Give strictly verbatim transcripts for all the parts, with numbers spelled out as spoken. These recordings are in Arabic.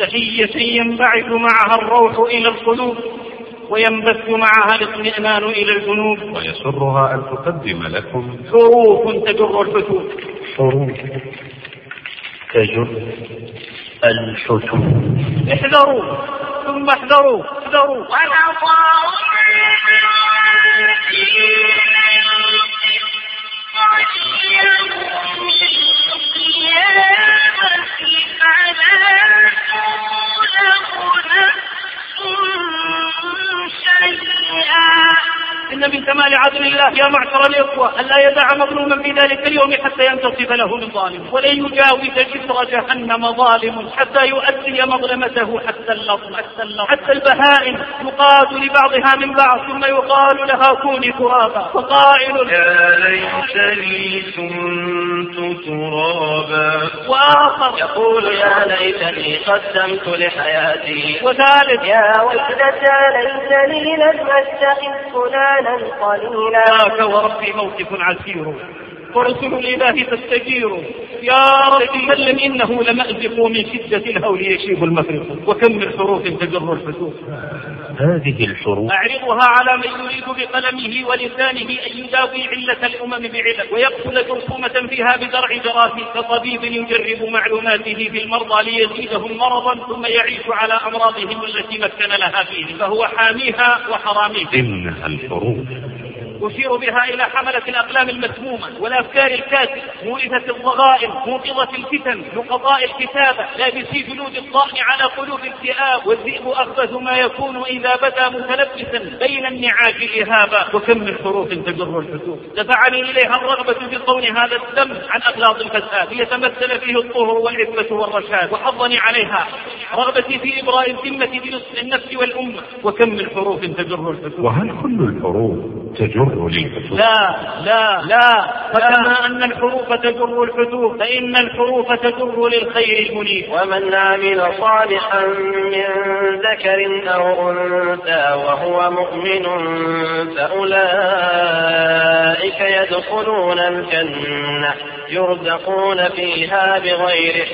تحية ينبعث معها الروح إلى القلوب وينبث معها الاطمئنان إلى الجنوب. ويسرها أن تقدم لكم حروف تجر الحتوف. حروف تجر الحتوف. احذروا ثم احذروا احذروا. إن من كمال عدل الله يا معشر الإخوة أن لا يدع مظلوما في ذلك اليوم حتى ينتصف له من ظالم، ولن يجاوز جسر جهنم ظالم حتى يؤدي مظلمته حتى اللطم حتى, اللطم. حتى البهائم يقاد لبعضها من بعض ثم يقال لها كوني ترابا، فقائل يا ليتني كنت ترابا، وآخر يقول يا ليتني قدمت لحياتي، وثالث يا ويلتى ليتني لم أتخذ فلانا قليلا. ذاك وربي موقف عسير ورسل الإله تستجير. يا رب سلم إنه لمأزق من شدة الهول يشيب المفرق، وكم من حروف تجر الحتوف. هذه الحروف أعرضها على من يريد بقلمه ولسانه أن يداوي علة الأمم بعلل ويقتل جرثومة فيها بدرع جراثيم، كطبيب يجرب معلوماته في المرضى ليزيدهم مرضا ثم يعيش على أمراضهم التي مكن لها فيه، فهو حاميها وحراميها. إنها الحروف أشير بها إلى حملة الأقلام المسمومة والأفكار الكاسدة، مورثة الضغائن، موقظة الفتن، نقضاء الكتابة، لابسي جلود الضأن على قلوب الذئاب، والذئب أخبث ما يكون إذا بدا متلبسا بين النعاج إهابا. وكم من حروف تجر الحتوف. دفعني إليها الرغبة في صون هذا الدم عن أغلاظ الفساد ليتمثل فيه الطهر والعفة والرشاد، وحضني عليها رغبتي في إبراء الذمة بنصف النفس والأمة. وكم من حروف تجر الحتوف. وهل كل الحروف تجر للحتوف؟ لا لا لا، فكما أن الحروف تجر الحتوف فإن الحروف تجر للخير المنيب. ومن عمل صالحا من ذكر أو أنثى وهو مؤمن فأولئك يدخلون الجنة يرزقون فيها بغير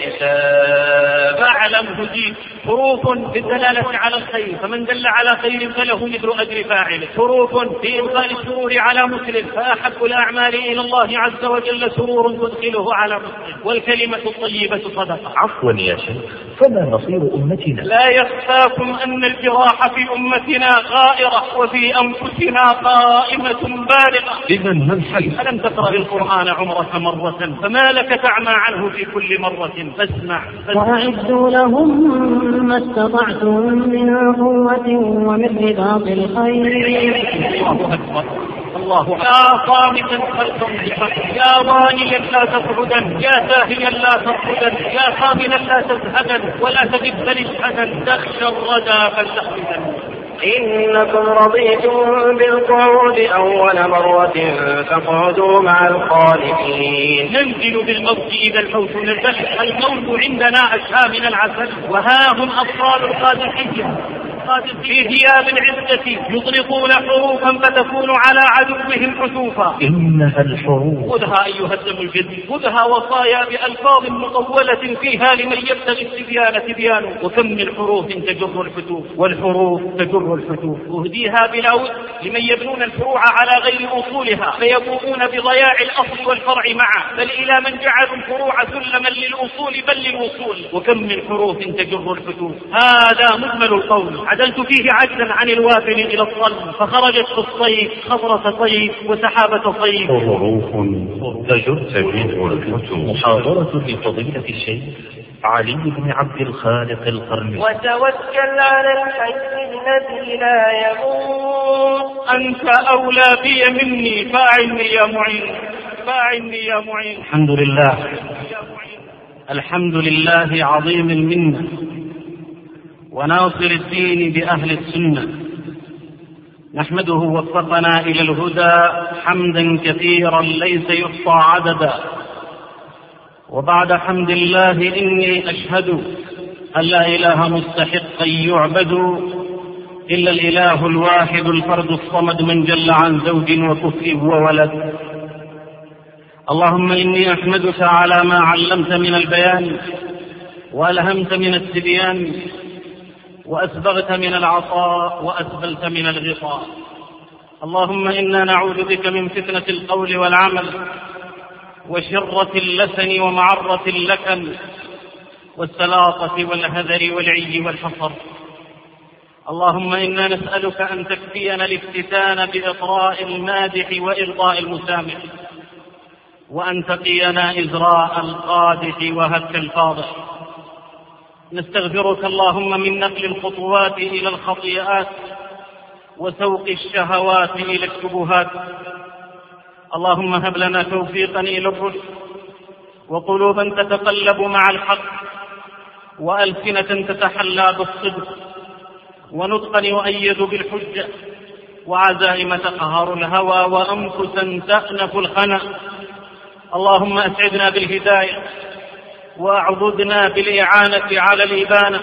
حساب. فاعلم هديت حروف بالدلالة على الخير، فمن دل على خير فله مثل أجر فاعله. حروف في إدخال السرور على مسلم، فأحب الأعمال إلى الله عز وجل سرور تدخله على مسلم، والكلمة الطيبة صدقة. عفوا يا شيخ، فما نصير أمتنا؟ لا يخفاكم أن الجراح في أمتنا غائرة وفي أنفسنا قائمة بالغة. إذن ما الحل؟ ألم تقرأ القرآن عمرك مرة فما لك تعمى عنه في كل مرة؟ فاسمع. وأعدوا لهم ما استطعتم من قوة ومن رباط الخيل. الله أكبر الله أكبر. يا صامتا فلتنصحا، يا وانيا لا تقعدا، يا ساهيا لا ترقدا، يا خاملا لا تزهدا، ولا تجد فلشهدا، تخشى الردى فلتحمدا. إنكم رضيتم بالقعود أول مرة فاقعدوا مع الخالفين. ننزل بالموت إذا الموت نزل، الموت عندنا أشهى من العسل، وها هم أطفال القادحية في ثياب العزة يطلقون حروفا فتكون على عدوهم حتوفا. إنها الحروف. خذها أيها الدم الجد، خذها وصايا بألفاظ مطولة فيها لمن يبتغي التبيان تبيانه. وكم من حروف تجر الحتوف، والحروف تجر الحتوف. أهديها بلا ود لمن يبنون الفروع على غير أصولها فيبوؤون بضياع الأصل والفرع معا، بل إلى من جعلوا الفروع سلما للأصول بل للوصول. وكم من حروف تجر الحتوف. هذا مجمل القول، عدلت فيه عجلا عن الوافل إلى الصلب، فخرجت في الصيف خضرة صيف وسحابة صيف. حروف تجر الحتوف. محاضرة لفضيلة الشيخ علي بن عبد الخالق القرني. وتوكل على الحي الذي لا يموت. أنت أولى بي مني، فاعني يا معين، فاعني يا معين. الحمد لله، الحمد لله عظيم المنة وناصر الدين بأهل السنة، نحمده وفقنا إلى الهدى حمدا كثيرا ليس يحصى عددا. وبعد حمد الله إني أشهد أن لا إله مستحقا يعبد إلا الإله الواحد الفرد الصمد من جل عن زوج وكفء وولد. اللهم إني أحمدك على ما علمت من البيان وألهمت من التبيان، وأسبغت من العطاء، وأسبلت من الغطاء. اللهم إنا نعوذ بك من فتنة القول والعمل، وشرة اللسن، ومعرة اللكن، والسلاطة والهذر والعي والحصر. اللهم إنا نسألك أن تكفينا الافتتان بإطراء المادح وإرضاء المسامح، وأن تقينا إزراء القادح وهك الفاضح. نستغفرك اللهم من نقل الخطوات إلى الخطيئات، وسوق الشهوات إلى الشبهات. اللهم هب لنا توفيقا إلى الرشد، وقلوبا تتقلب مع الحق، وألسنة تتحلى بالصدق، ونطقا يؤيد بالحجة، وعزائم تقهر الهوى، وأنفسا تأنف الخنا. اللهم أسعدنا بالهداية، وأعضدنا بالإعانة على الإبانة.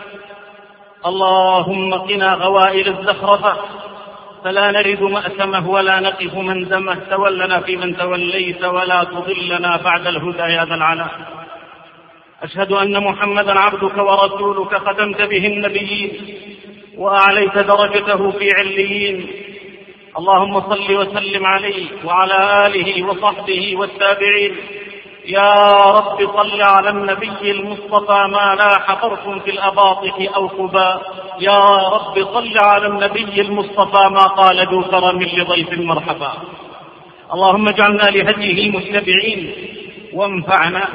اللهم قنا غوائل الزخرفة، فلا نرد مأثمه ولا نقف منزمه. تولنا فيمن توليت، ولا تضلنا بعد الهدى يا ذا العلا. أشهد أن محمدا عبدك ورسولك، ختمت به النبيين، وأعليت درجته في عليين. اللهم صل وسلم عليه وعلى آله وصحبه والتابعين. يا رب صل على النبي المصطفى ما لاح طرف في الأباطح أو خباء. يا رب صل على النبي المصطفى ما قال ذو كرم لضيف مرحبا. اللهم اجعلنا لهديه متبعين، وانفعنا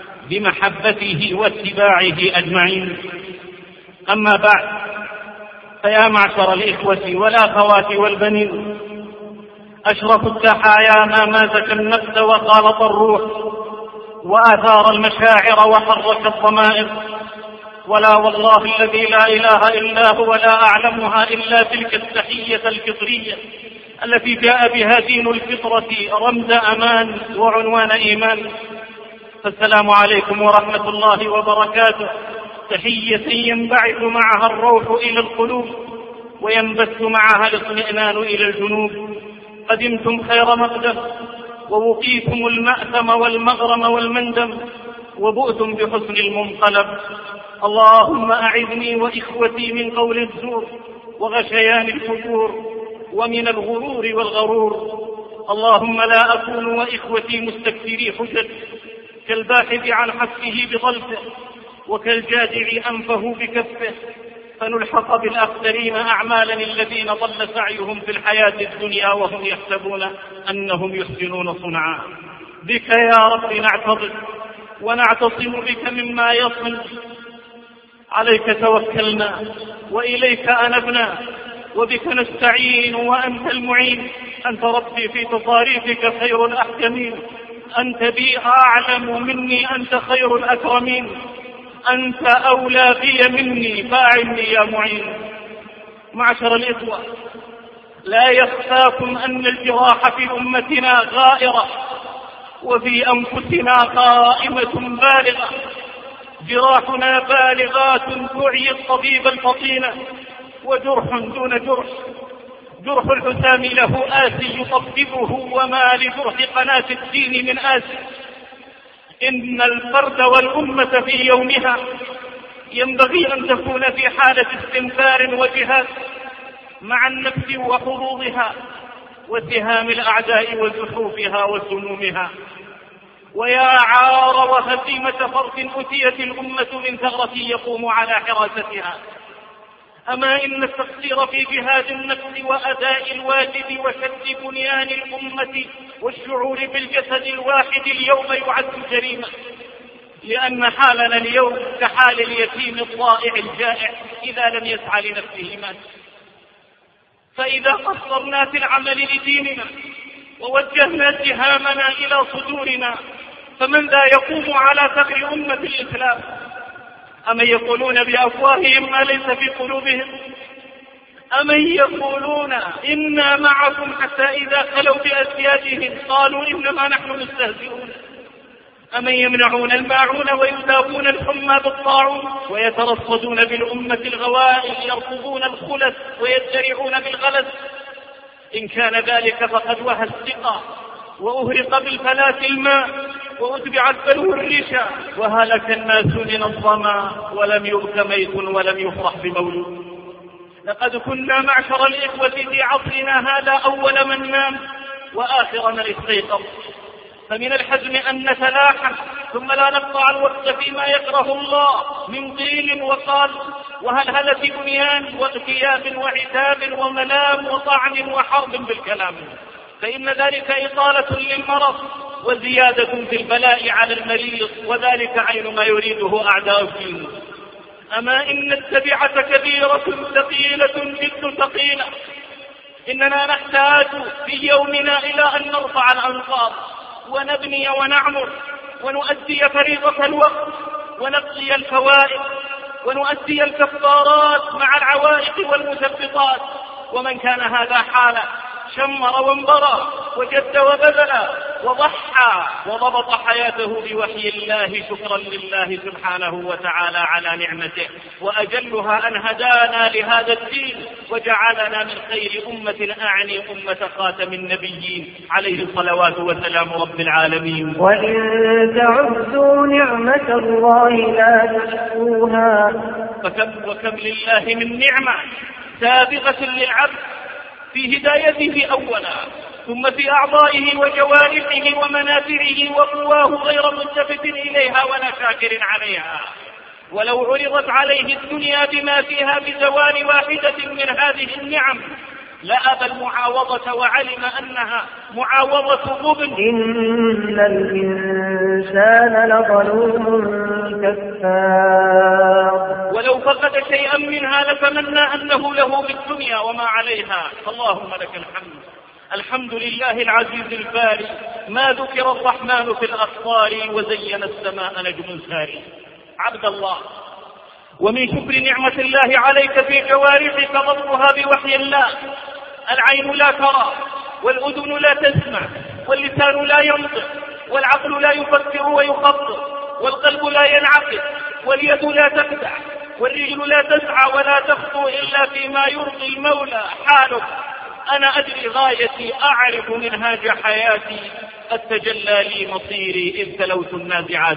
بمحبته واتباعه أجمعين. أما بعد، فيا معشر الإخوة والأخوات والبنين، أشرف التحايا ما مازك النفس وخالط الروح، وآثار المشاعر وحرك الضمائر. ولا والله الذي لا إله إلا هو لا أعلمها إلا تلك التحية الفطرية التي جاء بها دين الفطرة رمز أمان وعنوان إيمان. فالسلام عليكم ورحمة الله وبركاته، تحية ينبعث معها الروح إلى القلوب، وينبث معها الاطمئنان إلى الجنوب. قدمتم خير مقدم، ووقيتم المأثم والمغرم والمندم، وبؤتم بحسن المنقلب. اللهم أعذني وإخوتي من قول الزور، وغشيان الفجور، ومن الغرور والغرور. اللهم لا أكون وإخوتي مستكثري حجج، كالباحث عن حسه بظلفه، وكالجادع أنفه بكفه، فنلحق بالأخسرين أعمالا الذين ضل سعيهم في الحياة الدنيا وهم يحسبون أنهم يحسنون صنعا. بك يا رب نعتضد، ونعتصم بك مما يصل. عليك توكلنا، وإليك أنبنا، وبك نستعين، وأنت المعين. أنت ربي في تصاريفك خير الأحكمين، أنت بي أعلم مني، أنت خير الأكرمين، أنت أولى بي مني، فاعني يا معين. معشر الإخوة، لا يخفاكم أن الجراح في أمتنا غائرة، وفي أنفسنا قائمة بالغة. جراحنا بالغات تعي الطبيب الفطين، وجرح دون جرح. جرح الحسام له آسي يطببه، وما لجرح قناة الدين من آسي. إن الفرد والأمة في يومها ينبغي أن تكون في حالة استنفار وجهاد مع النفس وحظوظها، واتهام الأعداء وزحوفها وسمومها. ويا عار وهزيمة فرد أتيت الأمة من ثغرة يقوم على حراستها. أما إن التقصير في جهاد النفس وأداء الواجب وشد بنيان الأمة والشعور بالجسد الواحد اليوم يعد جريمة، لأن حالنا اليوم كحال اليتيم الضائع الجائع إذا لم يسعى لنفسه مات. فإذا قصرنا في العمل لديننا ووجهنا سهامنا إلى صدورنا، فمن ذا يقوم على ثغر أمة الإسلام؟ أمن يقولون بأفواههم ما ليس في قلوبهم؟ أمن يقولون إنا معكم حتى إذا خلوا بأسيادهم قالوا إنما نحن مستهزئون؟ أمن يمنعون الماعون ويذابون الحمى بالطاعون، ويترصدون بالأمة الغوائل يرفضون الخلس ويزدرعون بالغلس؟ إن كان ذلك فقد وهى الثقة وأهرق بالفلاة الماء وأتبع البلو الريشا وهلك الناس من الظما ولم يؤت ميت ولم يفرح بمولود. لقد كنا معشر الإخوة في عصرنا هذا أول من نام وآخر من استيقظ، فمن الحزم أن نتلاحم ثم لا نقطع الوقت فيما يكره الله من قيل وقال وهلهلة بنيان واغتياب وعتاب وملام وطعن وحرب بالكلام، فإن ذلك إطالة للمرض وزيادة في البلاء على المريض، وذلك عين ما يريده أعداء الدين. أما إن التبعة كبيرة ثقيلة جد ثقيلة، إننا نحتاج في يومنا إلى أن نرفع الأنقاض ونبني ونعمر ونؤدي فريضة الوقت ونقضي الفوائد ونؤدي الكفارات مع العوائق والمثبطات. ومن كان هذا حاله شمر وانبرى وجد وبذل وضحى وضبط حياته بوحي الله شكرا لله سبحانه وتعالى على نعمته، وأجلها أن هدانا لهذا الدين وجعلنا من خير أمة، أعني أمة خاتم النبيين عليه الصلوات والسلام رب العالمين. وإن تعدوا نعمة الله لا تحصوها. فكم وكم لله من نعمة سابقة للعبد في هدايته أولا، ثم في أعضائه وجوارحه ومنافعه وقواه غير ملتفت إليها ولا شاكر عليها. ولو عرضت عليه الدنيا بما فيها بزوال واحدة من هذه النعم لأبى المعاوضة وعلم أنها معاوضة ظلم. إن الإنسان لظلوم كفار. ولو فقد شيئا منها لتمنى أنه له بالدنيا وما عليها. اللهم لك الحمد. الحمد لله العزيز الباري، ما ذكر الرحمن في الأخبار وزين السماء نجم ساري. عبد الله، ومن شكر نعمة الله عليك في جوارحك ضبطها بوحي الله. العين لا ترى والأذن لا تسمع واللسان لا ينطق والعقل لا يفكر ويخطط والقلب لا ينعقد واليد لا تفتح والرجل لا تسعى ولا تخطو إلا فيما يرضي المولى. حالك أنا أدري غايتي، أعرف منهاج حياتي، قد تجلى لي مصيري إذ تلوت النازعات.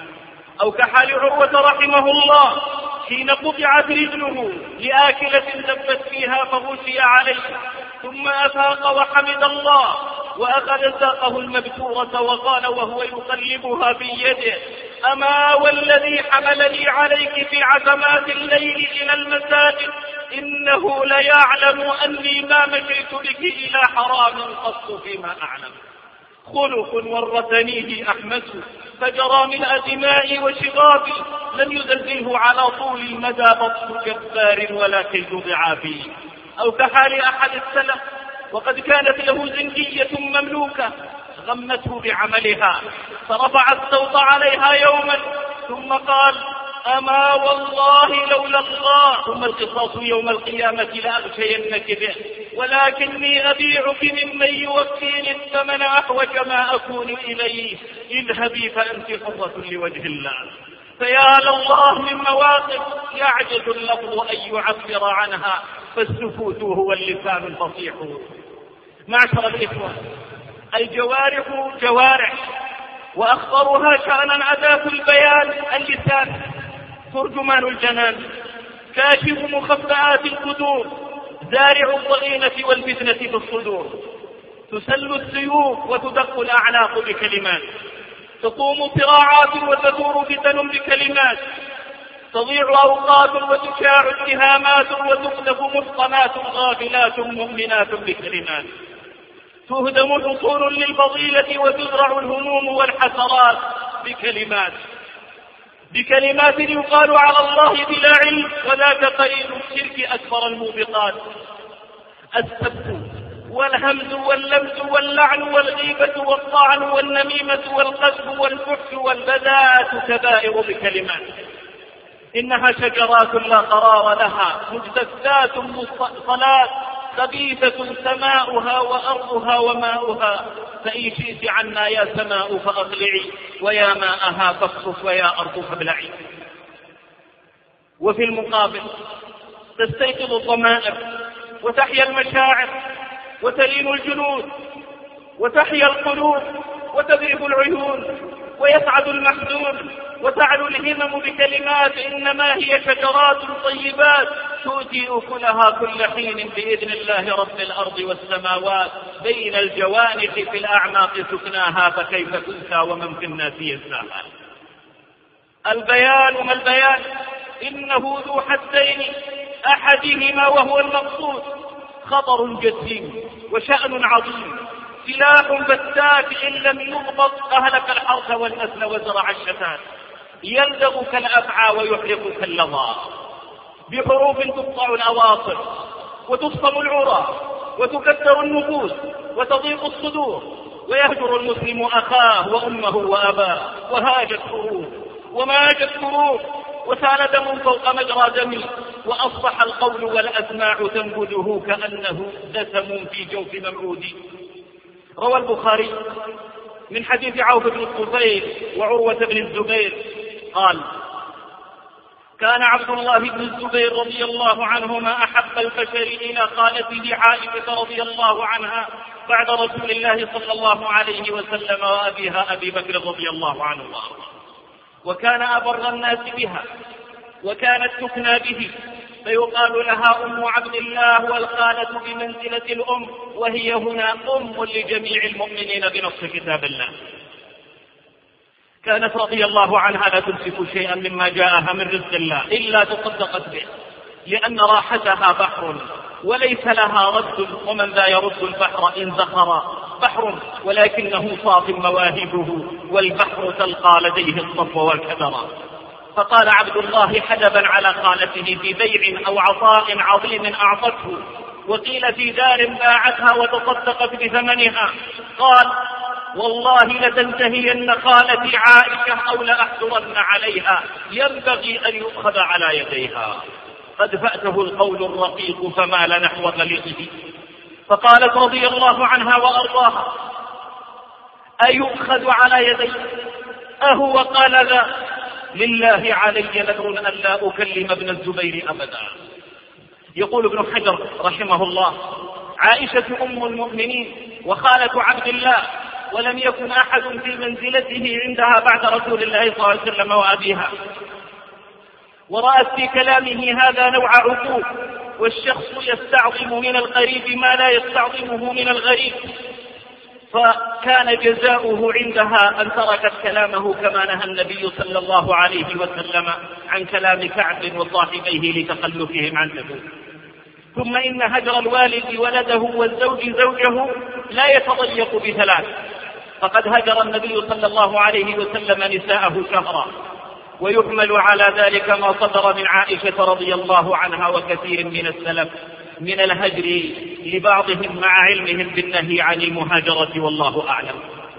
أو كحال عروة رحمه الله حين قطعت رجله لآكلة دبت فيها فغشي عليه، ثم أفاق وحمد الله وأخذ ساقه المبتورة وقال وهو يقلبها بيده: أما والذي حملني عليك في عتمات الليل إلى المساجد إنه ليعلم أني ما مشيت بك إلى حرام قط فيما أعلم. خلق ورثنيه أحمد فجرى من دمائي وشغابي، لم يزلزله على طول المدى بطش جبار ولا كيد ضعافي. أو كحال أحد السلف وقد كانت له زنجية مملوكة غمته بعملها فرفع الصوت عليها يوما ثم قال: أما والله لولا الله ثم القصاص يوم القيامة لأغشينك به، ولكني أبيعك ممن يوفيني الثمن أحوج ما أكون إليه، اذهبي فأنت حرة لوجه الله. فيا لله من مواقف يعجز اللفظ أن يعبر عنها، فالسكوت هو اللسان الفصيح. معشر الإخوة، الجوارح جوارح، وأخطرها شأنا أداة البيان اللسان، ترجمان الجنان، كاشف مخبئات القدور، زارع الضغينة والفتنة في الصدور. تسل السيوف وتدق الأعناق بكلمات، تقوم صراعات وتثور فتن بكلمات، تضيع أوقات وتشاع اتهامات وتقذف محصنات غافلات مؤمنات بكلمات، تهدم حصول للفضيلة وتزرع الهموم والحسرات بكلمات بكلمات يقال على الله بلا علم، وذاك قليل الشرك أكبر الموبقات. السب والهمز واللمس واللعن والغيبة والطعن والنميمة والقذف والفحش والبذاءة كبائر بكلمات. إنها شجرات لا قرار لها، مجتثات مصطلات، خبيثة سماؤها وأرضها وماؤها، فإن شئت عنا يا سماء فأقلعي، ويا ماءها فاصرف، ويا أرض فابلعي. وفي المقابل تستيقظ الضمائر وتحيا المشاعر وتلين الجلود وتحيا القلوب وتذيب العيون ويسعد المحزون وتعلو الهمم بكلمات إنما هي شجرات طيبات تؤتي أكلها كل حين بإذن الله رب الأرض والسماوات بين الجوانح في الأعماق سكناها فكيف تنسى ومن في الناس ينساها. البيان ما البيان؟ إنه ذو حدين، أحدهما وهو المقصود خطر جسيم وشأن عظيم، سلاح بتات إن لم يضبط أهلك الحرث والنسل وزرع الشتات، يلدغ كالأفعى ويحرق كاللظى، بحروف تقطع الأواصر وتصفم العرى وتكسر النفوس وتضيق الصدور، ويهجر المسلم أخاه وأمه وأباه، وهاجت حروف وماجت حروف وسال دم فوق مجرى دمي، وأصبح القول والأسماع تنبذه كأنه دسم في جوف ممعود. روى البخاري من حديث عوف بن الطفيل وعروة بن الزبير قال: كان عبد الله بن الزبير رضي الله عنهما أحب البشر إلى خالته عائشة رضي الله عنها بعد رسول الله صلى الله عليه وسلم وأبيها أبي بكر رضي الله عنه، وكان أبر الناس بها وكانت تكنى به، فيقال لها أم عبد الله والخالة بمنزلة الأم، وهي هنا أم لجميع المؤمنين بنص كتاب الله. كانت رضي الله عنها لا تمسك شيئا مما جاءها من رزق الله إلا تصدقت به، لأن راحتها بحر وليس لها رد، ومن ذا يرد البحر إن زخر بحر ولكنه صاف مواهبه، والبحر تلقى لديه الصف والكدر. فقال عبد الله حجبا على خالته في بيع أو عطاء عظيم أعطته، وقيل في دار باعتها وتصدقت بثمنها، قال: والله لتنتهين خالتي عائشة أو لأحجرن عليها، ينبغي أن يؤخذ على يديها. قد فأته القول الرقيق فمال نحو غليظه. فقالت رضي الله عنها وأرضاها: أيؤخذ على يدي؟ أهو قال ذا؟ لله علي نذر أن لا أكلم ابن الزبير أبدا. يقول ابن حجر رحمه الله: عائشة أم المؤمنين وخالة عبد الله، ولم يكن أحد في منزلته عندها بعد رسول الله صلى الله عليه وسلم وأبيها، ورأت في كلامه هذا نوع عقوق، والشخص يستعظم من القريب ما لا يستعظمه من الغريب، فكان جزاؤه عندها أن تركت كلامه كما نهى النبي صلى الله عليه وسلم عن كلام كعب وصاحبيه لتخلفهم عن نبوه. ثم إن هجر الوالد ولده والزوج زوجه لا يتضيق بثلاث، فقد هجر النبي صلى الله عليه وسلم نساءه شهرا، ويحمل على ذلك ما صدر من عائشة رضي الله عنها وكثير من السلف من الهجر لبعضهم مع علمهم بالنهي عن المهاجرة والله أعلم.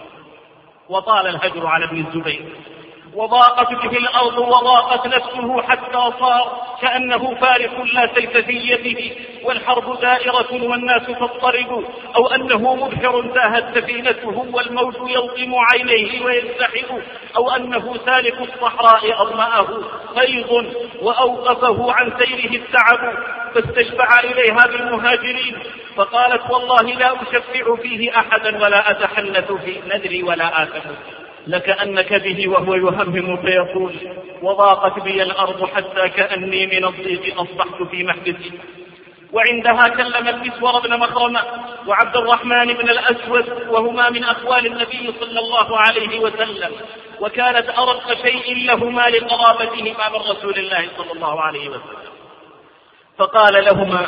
وطال الهجر على ابن الزبير، وضاقت به الأرض وضاقت نفسه حتى صار كأنه فارق لا سيف في يده، والحرب دائرة والناس تضطرب، أو أنه مبحر تاهت سفينته والموج يلطم عينيه ويزدحم، أو أنه سالك الصحراء أظمأه غيظ وأوقفه عن سيره التعب، فاستشفع إليها بالمهاجرين، فقالت: والله لا أشفع فيه أحدا ولا أتحنث في نذري ولا آثم. لكأنك به وهو يهمهم فيقول: وضاقت بي الأرض حتى كأني من الضيق أصبحت في محبسي. وعندها كلم المسور بن مخرمة وعبد الرحمن بن الأسود، وهما من أخوال النبي صلى الله عليه وسلم، وكانت أرق شيء لهما لقرابتهما من رسول الله صلى الله عليه وسلم. فقال لهما: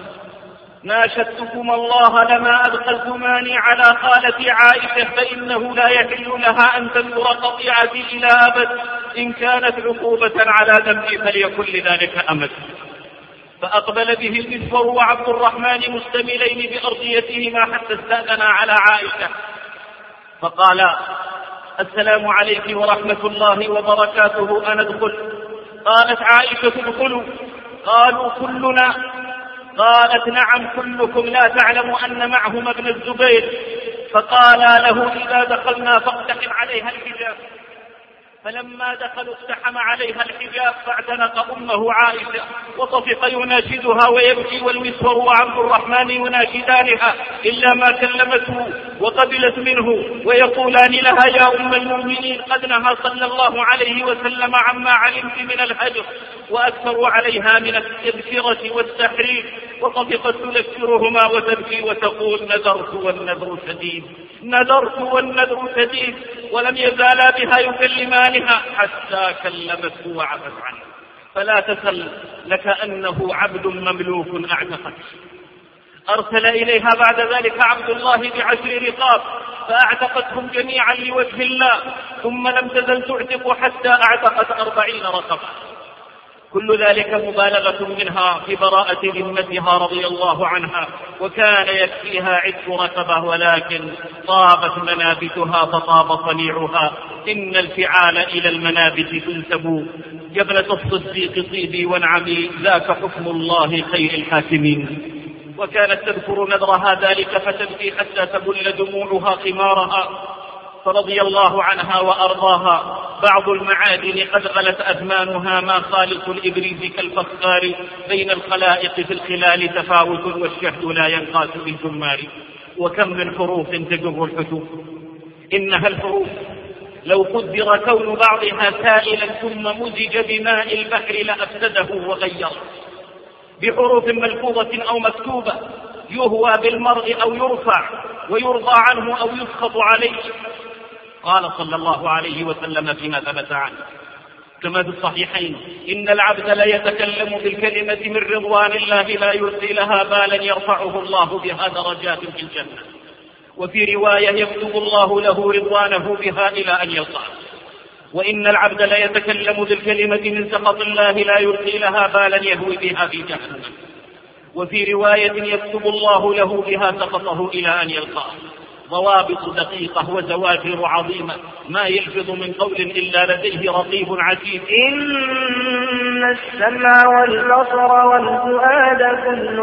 ناشدتكم الله لما أدخلتماني على خالتي عائشة، فإنه لا يحل لها أن تنظر قطيعتي إلى أبد، إن كانت عقوبة على ذنبي فليكن لذلك أمد. فأقبل به المسور وعبد الرحمن مستملين بأرضيتهما حتى استأذنا على عائشة، فقال: السلام عليك ورحمة الله وبركاته، أنا ادخل؟ قالت عائشة: ادخلوا. قالوا: كلنا؟ قالت: نعم كلكم، لا تعلم أن معهما ابن الزبير. فقال له: إذا دخلنا فاقتحم عليها الحجاب. فلما دخلوا اقتحم عليها الحجاب فاعتنق أمه عائشة وطفق يناشدها ويبكي والمسور وعبد الرحمن يناشدانها إلا ما كلمته وقبلت منه ويقولان لها يا أم المؤمنين قد نهى صلى الله عليه وسلم عما علمت من الهجر وأكثروا عليها من التبشرة والتحريف وطفقت تذكرهما وتبكي وتقول نذرت والنذر شديد نذرت والنذر شديد ولم يزالا بها يكلمانها حتى كلمته وعفت عنه فلا تسل لكأنه عبد مملوك أعتقت. أرسل إليها بعد ذلك عبد الله بعشر رقاب فأعتقتهم جميعا لوجه الله ثم لم تزل تعتق حتى أعتقت أربعين رقبة. كل ذلك مبالغة منها في براءة ذمتها رضي الله عنها وكان يكفيها عتق رقبة ولكن طابت منابتها فطاب صنيعها إن الفعال إلى المنابت تنسب جبلة الصديق طيبي وانعمي ذاك حكم الله خير الحاكمين. وكانت تذكر نذرها ذلك فتبكي حتى تبل دموعها خمارها فرضي الله عنها وأرضاها. بعض المعادن قد غلت أثمانها ما خالص الإبريز كالفخار بين الخلائق في الخلال تفاوت والشهد لا ينقاس بالجمار. وكم من حروف تجر الحتوف إنها الحروف لو قدر كون بعضها سائلا ثم مزج بماء البحر لأفسده وغيره بحروف ملفوظة أو مكتوبة يهوى بالمرء أو يرفع ويرضى عنه أو يسخط عليه. قال صلى الله عليه وسلم فيما ثبت عنه كما في الصحيحين إن العبد لا يتكلم بالكلمة من رضوان الله لا يلقي لها بالا يرفعه الله بها درجات في الجنة. وفي رواية يكتب الله له رضوانه بها إلى أن يلقاه. وإن العبد لا يتكلم بالكلمة من سخط الله لا يلقي لها بالا يهوي بها في جهنم. وفي رواية يكتب الله له بها سخطه إلى أن يلقاه. ضوابط دقيقة وزواجر عظيمة ما يلفظ من قول إلا لديه رقيب عتيد. إن السمع والبصر والفؤاد كل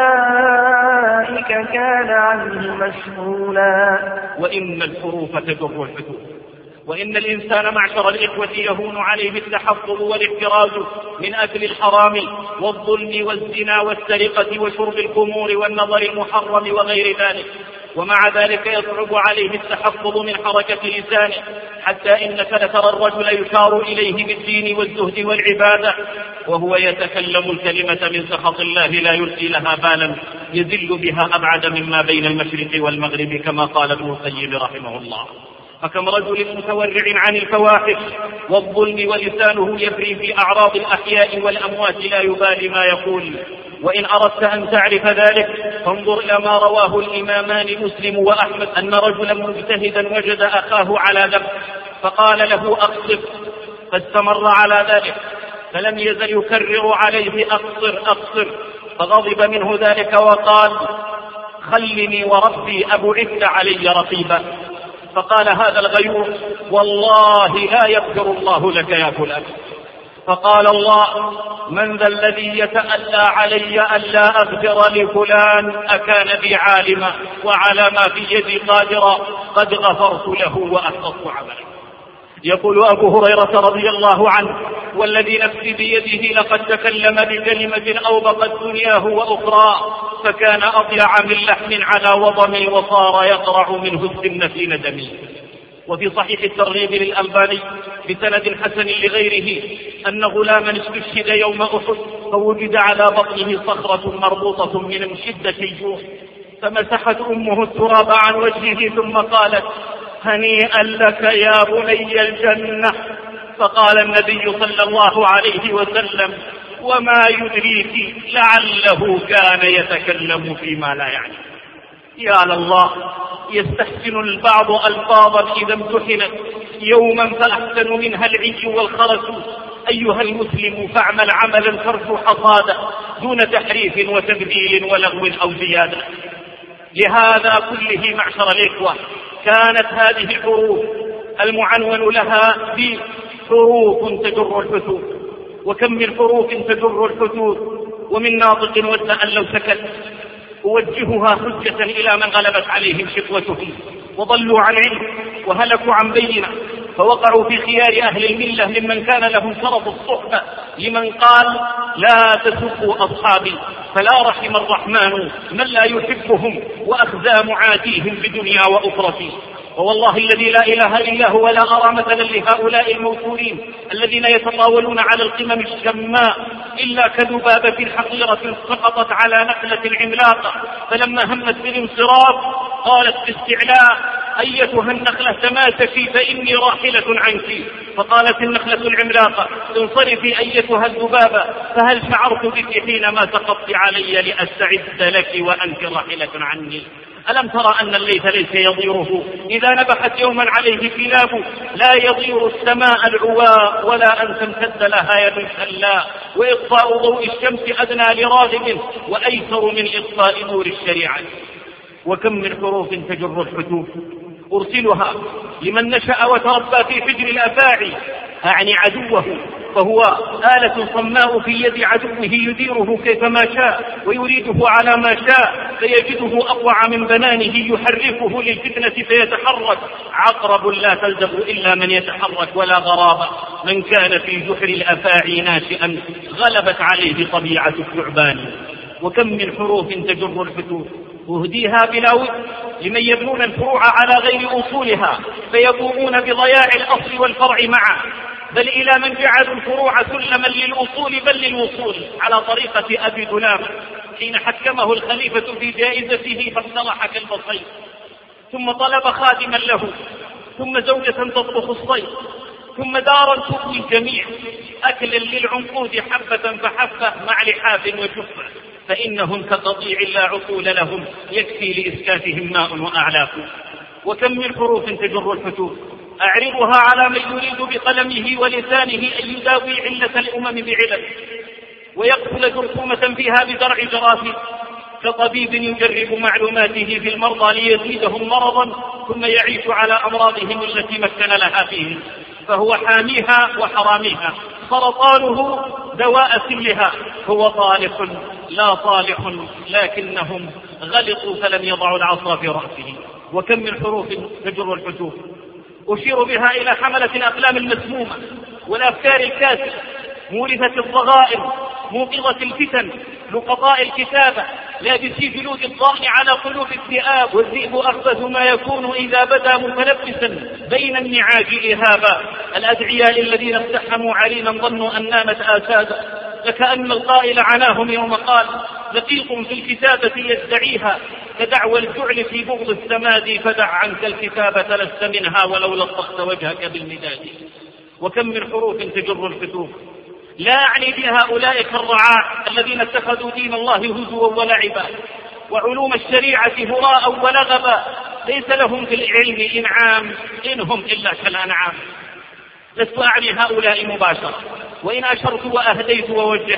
أولئك كان عنه مسؤولا. وإن الحروف تجر الحدود وإن الإنسان معشر الإخوة يهون عليه التحفظ والاحتراز من أكل الحرام والظلم والزنا والسرقة وشرب الخمور والنظر المحرم وغير ذلك. ومع ذلك يصعب عليه التحفظ من حركة لسانه حتى إنك لترى الرجل يشار إليه بالدين والزهد والعبادة وهو يتكلم الكلمة من سخط الله لا يلقي لها بالا يذل بها أبعد مما بين المشرق والمغرب كما قال ابن القيم رحمه الله. فكم رجل متورع عن الفواحش والظلم ولسانه يفري في أعراض الأحياء والأموات لا يبالي ما يقول. وإن أردت أن تعرف ذلك فانظر إلى ما رواه الإمامان مسلم وأحمد أن رجلا مجتهدا وجد أخاه على ذنب فقال له أقصر فاستمر على ذلك فلم يزل يكرر عليه أقصر أقصر فغضب منه ذلك وقال خلني وربي أبعدت علي رقيبا. فقال هذا الغيور والله لا يغفر الله لك يا فلان. فقال الله من ذا الذي يتألى علي ألا أغفر لفلان أكان بي عالما وعلى ما في يدي قادرا قد غفرت له وأحفظت عمله. يقول أبو هريرة رضي الله عنه والذي نفسي بيده لقد تكلم بكلمة أوبقت دنياه وأخرى فكان أضيع من لحم على وضمي وصار يقرع منه السن في ندمي. وفي صحيح الترغيب للألباني بسند حسن لغيره أن غلاما استشهد يوم أحد فوجد على بطنه صخرة مربوطة من شدة الجوع فمسحت أمه التراب عن وجهه ثم قالت هنيئا لك يا بني الجنة. فقال النبي صلى الله عليه وسلم وما يدريك لعله كان يتكلم فيما لا يعني. يا لله يستحسن البعض ألفاظا إذا امتحنت يوما فأحسن منها العي والخرس. أيها المسلم فاعمل عملا ترجو حصاده دون تحريف وتبديل ولغو أو زيادة. لهذا كله معشر الإخوة كانت هذه الحروف المعنون لها بحروف تجر الحدود. وكم من حروف تجر الحدود ومن ناطق وسأل لو سكت أوجهها حجة إلى من غلبت عليهم شقوتهم وضلوا عن علم وهلكوا عن بينة فوقعوا في خيار أهل الملة ممن كان لهم شرف الصحبة لمن قال لا تسبوا أصحابي فلا رحم الرحمن من لا يحبهم وأخزى معاديهم بدنيا وأخرتي. ووالله الذي لا إله إلا هو لا أرى مثلا لهؤلاء الموتورين الذين يتطاولون على القمم الشماء إلا كذبابة حقيرة سقطت على نخلة عملاقة فلما همت بالانصراف قالت باستعلاء أيتها النخلة تماسكي فإني راحلة عنك. فقالت النخلة العملاقة انصرفي أيتها الذبابة فهل شعرت بك حينما سقطت علي لأستعد لك وأنت راحلة عني. ألم ترى أن الليث ليس يضيره إذا نبحت يوما عليه كلاب لا يضير السماء العواء ولا أن تمتد لها يد شلاء وإطفاء ضوء الشمس أدنى لراغب وأيسر من إطفاء نور الشريعة. وكم من حروف تجر الحتوف أرسلها لمن نشأ وتربى في فجر الأفاعي أعني عدوه فهو آلة صماء في يد عدوه يديره كيفما شاء ويريده على ما شاء فيجده أقوع من بنانه يحركه للفتنة فيتحرك. عقرب لا تلدغ إلا من يتحرك ولا غرابة من كان في جحر الأفاعي ناشئا غلبت عليه طبيعة الثعبان. وكم من حروف تجر الحتوف أهديها بلا ود لمن يبنون الفروع على غير أصولها فيقومون بضياع الأصل والفرع معا بل إلى من جعلوا الفروع سلما للأصول بل للوصول على طريقة أبي دلام حين حكمه الخليفة في جائزته فاقترح كالبصير ثم طلب خادما له ثم زوجة تطبخ الصيد ثم دارا تبني الجميع أكلا للعنقود حبة فحبة مع لحاف وشفة فإنهم كقطيع لا عقول لهم يكفي لإسكاتهم ماء وأعلاف. وكم من حروف تجر الحتوف أعرضها على من يريد بقلمه ولسانه أن يداوي علة الأمم بعلل ويقتل جرثومة فيها بدرع جراثيم كطبيب يجرب معلوماته في المرضى ليزيدهم مرضا ثم يعيش على أمراضهم التي مكن لها فيهم فهو حاميها وحراميها سرطانه دواء سلها هو طالح لا صالح لكنهم غلطوا فلم يضعوا العصا في رأسه. وكم من حروف تجر الحتوف أشير بها إلى حملة الأقلام المسمومة والأفكار الكاسرة مورثة الضغائن موقظة الفتن لقطاء الكتابة لابسي جلود الضأن على قلوب الذئاب والذئب أخبث ما يكون إذا بدا متلبسا بين النعاج إهابا. الأدعياء الذين اقتحموا علينا ظنوا أن نامت آسادا فكأن القائل عناهم يوم قال دقيق في الكتابة يدعيها كدعوى الجعل في بغض السماد فدع عنك الكتابة لست منها ولو لطخت وجهك بالمداد. وكم من حروف تجر الحتوف لا أعني بها أولئك الرعاع الذين اتخذوا دين الله هزوا ولعبا وعلوم الشريعة هراء ولغبا ليس لهم في العلم إنعام إنهم إلا كالأنعام. لست أعني هؤلاء مباشرة وإن أشرت وأهديت ووجهت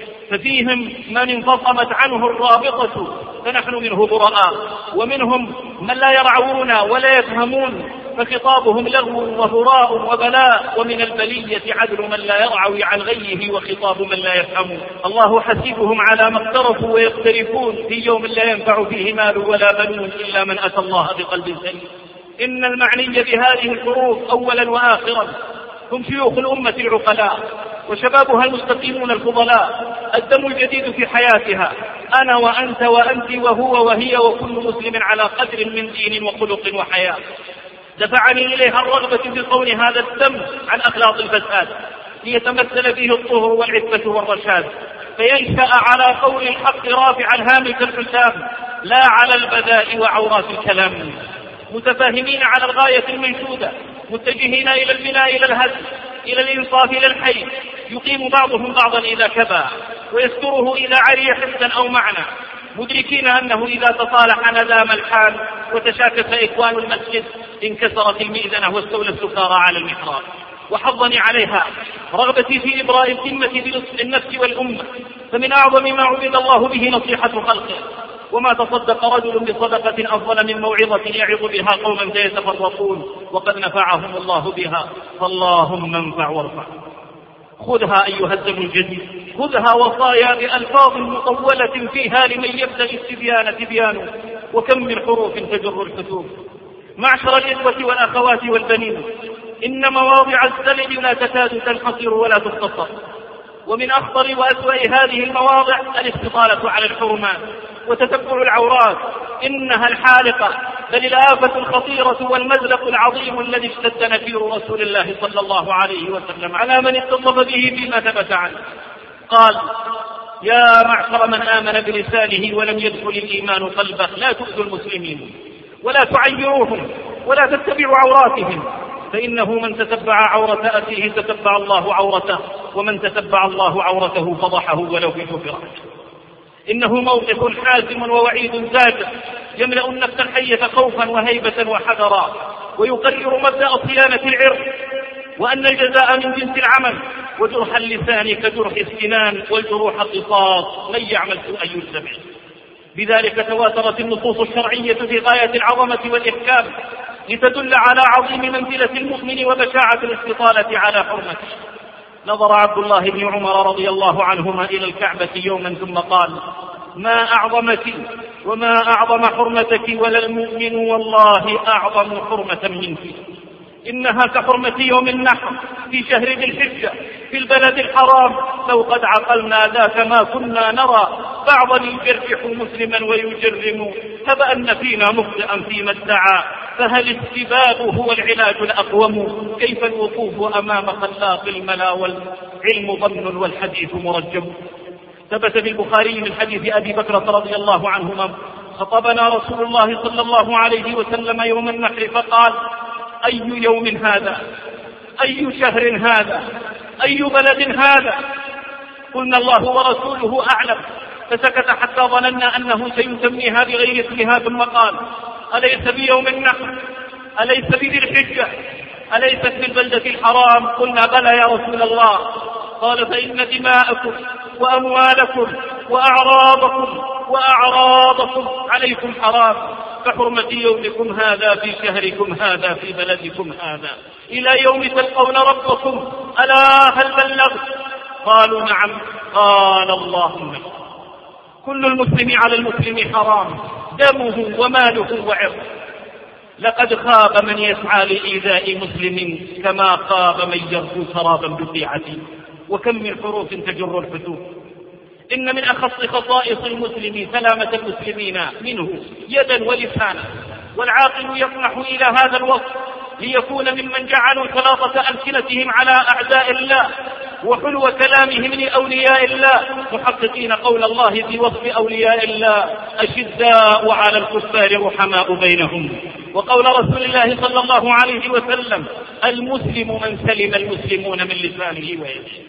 ففيهم من انفصمت عنه الرابطة فنحن منه براء ومنهم من لا يرعون ولا يفهمون فخطابهم لغو وهراء وبلاء ومن البلية عدل من لا يرعوي عن غيه وخطاب من لا يفهم. الله حسيبهم على ما اقترفوا ويقترفون في يوم لا ينفع فيه مال ولا بنون إلا من أتى الله بقلب سليم. إن المعني بهذه الحروف أولا وآخرا هم شيوخ الأمة العقلاء وشبابها المستقيمون الفضلاء الدم الجديد في حياتها أنا وأنت وأنت وهو وهي وكل مسلم على قدر من دين وخلق وحياة. دفعني إليها الرغبة بصون هذا الدم عن أخلاق الفساد ليتمثل فيه الطهر والعفة والرشاد فينشأ على قول الحق رافعا هامك الحسام لا على البذاء وعورات الكلام متفاهمين على الغاية المنشودة متجهين إلى البناء إلى الهدم إلى الإنصاف إلى الحي يقيم بعضهم بعضا إذا كبا ويستره إذا عري حسا أو معنى مدركين أنه إذا تصالح ندام الحال وتشاكس إخوان المسجد انكسرت المئذنة واستولى السكارى على المحراب. وحظني عليها رغبتي في إبراء الذمة بنصف النفس والأمة فمن أعظم ما عبد الله به نصيحة خلقه وما تصدق رجل بصدقة أفضل من موعظة يعظ بها قوما فيتفرقون وقد نفعهم الله بها فاللهم انفع وارفع. خذها أيها الدم الجديد خذها وصايا بألفاظ مطولة فيها لمن يبتغي التبيان تبيان. وكم من حروف تجر الحتوف معشر الإخوة والأخوات والبنين إن مواضع الزلل لا تكاد تنحصر ولا تختصر. ومن أخطر وأسوأ هذه المواضع الاستطالة على الحرمات وتتبع العورات، إنها الحالقة بل الآفة الخطيرة والمزلق العظيم الذي اشتد نفير رسول الله صلى الله عليه وسلم على من اتصف به فيما ثبت عنه. قال: يا معشر من آمن بلسانه ولم يدخل الإيمان قلبه لا تؤذوا المسلمين ولا تعيروهم ولا تتبعوا عوراتهم، فإنه من تتبع عورة أخيه تتبع الله عورته، ومن تتبع الله عورته فضحه ولو في جوف. إنه موقف حازم ووعيد زاجر يملأ النفس الحية خوفا وهيبة وحذرا، ويقرر مبدأ صيانة العرض، وأن الجزاء من جنس العمل، وجرح اللسان كجرح السنان، والجروح قصاص، من يعمل سوءا يجزى به. بذلك تواترت النصوص الشرعية في غاية العظمة والإحكام لتدل على عظيم منزلة المؤمن وبشاعة الاستطالة على حرمته. نظر عبد الله بن عمر رضي الله عنهما إلى الكعبة يوما ثم قال: ما أعظمك وما أعظم حرمتك، ولا المؤمن والله أعظم حرمة منك. إنها كحرمة يوم النحر في شهر ذي الحجة في البلد الحرام، لو قد عقلنا ذاك ما كنا نرى بعضا يجرح مسلما ويجرم، هب أن فينا مخطئا فيما ادعى، فهل السباب هو العلاج الأقوم؟ كيف الوقوف أمام خلاق الملا والعلم ظن والحديث مرجم. ثبت في البخاري من حديث أبي بكرة رضي الله عنهما: خطبنا رسول الله صلى الله عليه وسلم يوم النحر فقال: أي يوم هذا؟ أي شهر هذا؟ أي بلد هذا؟ قلنا: الله ورسوله أعلم. فسكت حتى ظننا أنه سيسميها بغير اسمها، ثم قال: أليس بيوم النحر؟ أليس بذي الحجة؟ أليست في البلدة الحرام؟ قلنا: بلى يا رسول الله. قال: فإن دماءكم وأموالكم وأعراضكم وأعراضكم عليكم حرام، كحرمة يومكم هذا في شهركم هذا في بلدكم هذا إلى يوم تلقون ربكم، ألا هل بلغت؟ قالوا: نعم. قال: اللهم كل المسلم على المسلم حرام، دمه وماله وعرضه. لقد خاب من يسعى لإيذاء مسلم كما خاب من يرجو سرابا بضيعته. وكم من حروف تجر الحدود. إن من أخص خصائص المسلم سلامة المسلمين منه يدا ولسانا، والعاقل يطمح إلى هذا الوصف ليكون ممن جعلوا سلاطة ألسنتهم على أعداء الله وحلو كلامهم لأولياء الله، محققين قول الله في وصف أولياء الله: أشداء على الكفار رحماء بينهم. وقول رسول الله صلى الله عليه وسلم: المسلم من سلم المسلمون من لسانه ويده.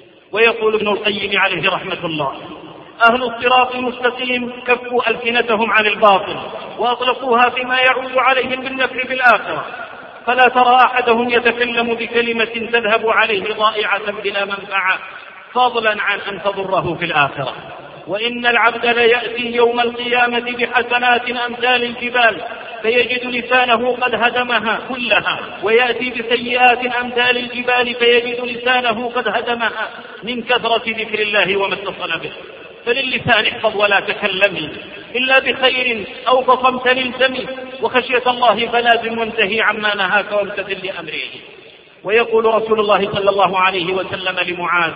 ويقول ابن القيم عليه رحمة الله: أهل الصراط المستقيم كفوا ألسنتهم عن الباطل وأطلقوها فيما يعود عليهم بالنفع في الآخرة، فلا ترى أحدهم يتكلم بكلمة تذهب عليه ضائعة بلا منفعة، فضلا عن أن تضره في الآخرة. وإن العبد ليأتي يوم القيامة بحسنات أمثال الجبال فيجد لسانه قد هدمها كلها، ويأتي بسيئات أمثال الجبال فيجد لسانه قد هدمها من كثرة ذكر الله وما اتصل به. فللسان احفظ ولا تكلمي إلا بخير أو فصمت للزمي، وخشية الله فلازم وانتهي عما نهاك وامتثل لأمره. ويقول رسول الله صلى الله عليه وسلم لمعاذ: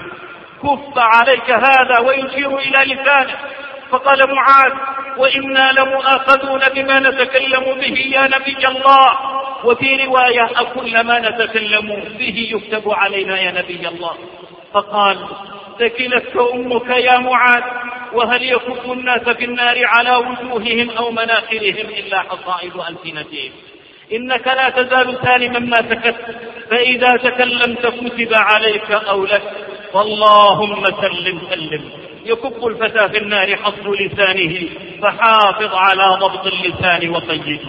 كف عليك هذا، ويشير إلى لسانه. فقال معاذ: وإنا لمؤاخذون بما نتكلم به يا نبي الله. وفي رواية: أكل ما نتكلم به يكتب علينا يا نبي الله. فقال: ثكلتك أمك يا معاذ، وهل يكف الناس في النار على وجوههم أو مناخرهم إلا حصائد ألسنتهم؟ إنك لا تزال سالما ما سكت، فإذا تكلمت كتب عليك أو لك، فاللهم سلم سلم. يكب الفتى في النار حصر لسانه، فحافظ على ضبط اللسان وقيده.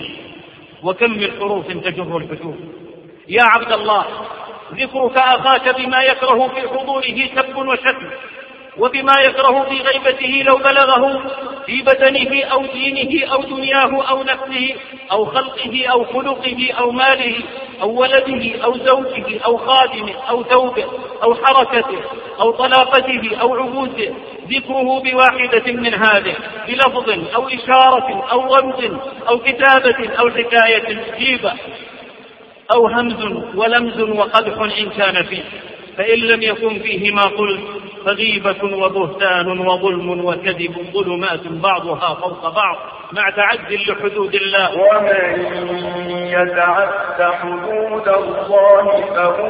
وكم من حروف تجر الحدود. يا عبد الله، ذكرك أخاك بما يكره في حضوره سب وشتم، وبما يكره في غيبته لو بلغه في بدنه أو دينه أو دنياه أو نفسه أو خلقه أو خلقه أو ماله أو ولده أو زوجه أو خادمه أو ثوبه أو حركته أو طلاقته أو عبوسه. ذكره بواحدة من هذه بلفظ أو إشارة أو رمز أو كتابة أو حكاية جيبة أو همز ولمز وقدح إن كان فيه، فإن لم يكن فيه ما قلت فغيبة وبهتان وظلم وكذب ظلمات بعضها فوق بعض مع تعد لحدود الله. ومن يتعد حدود الله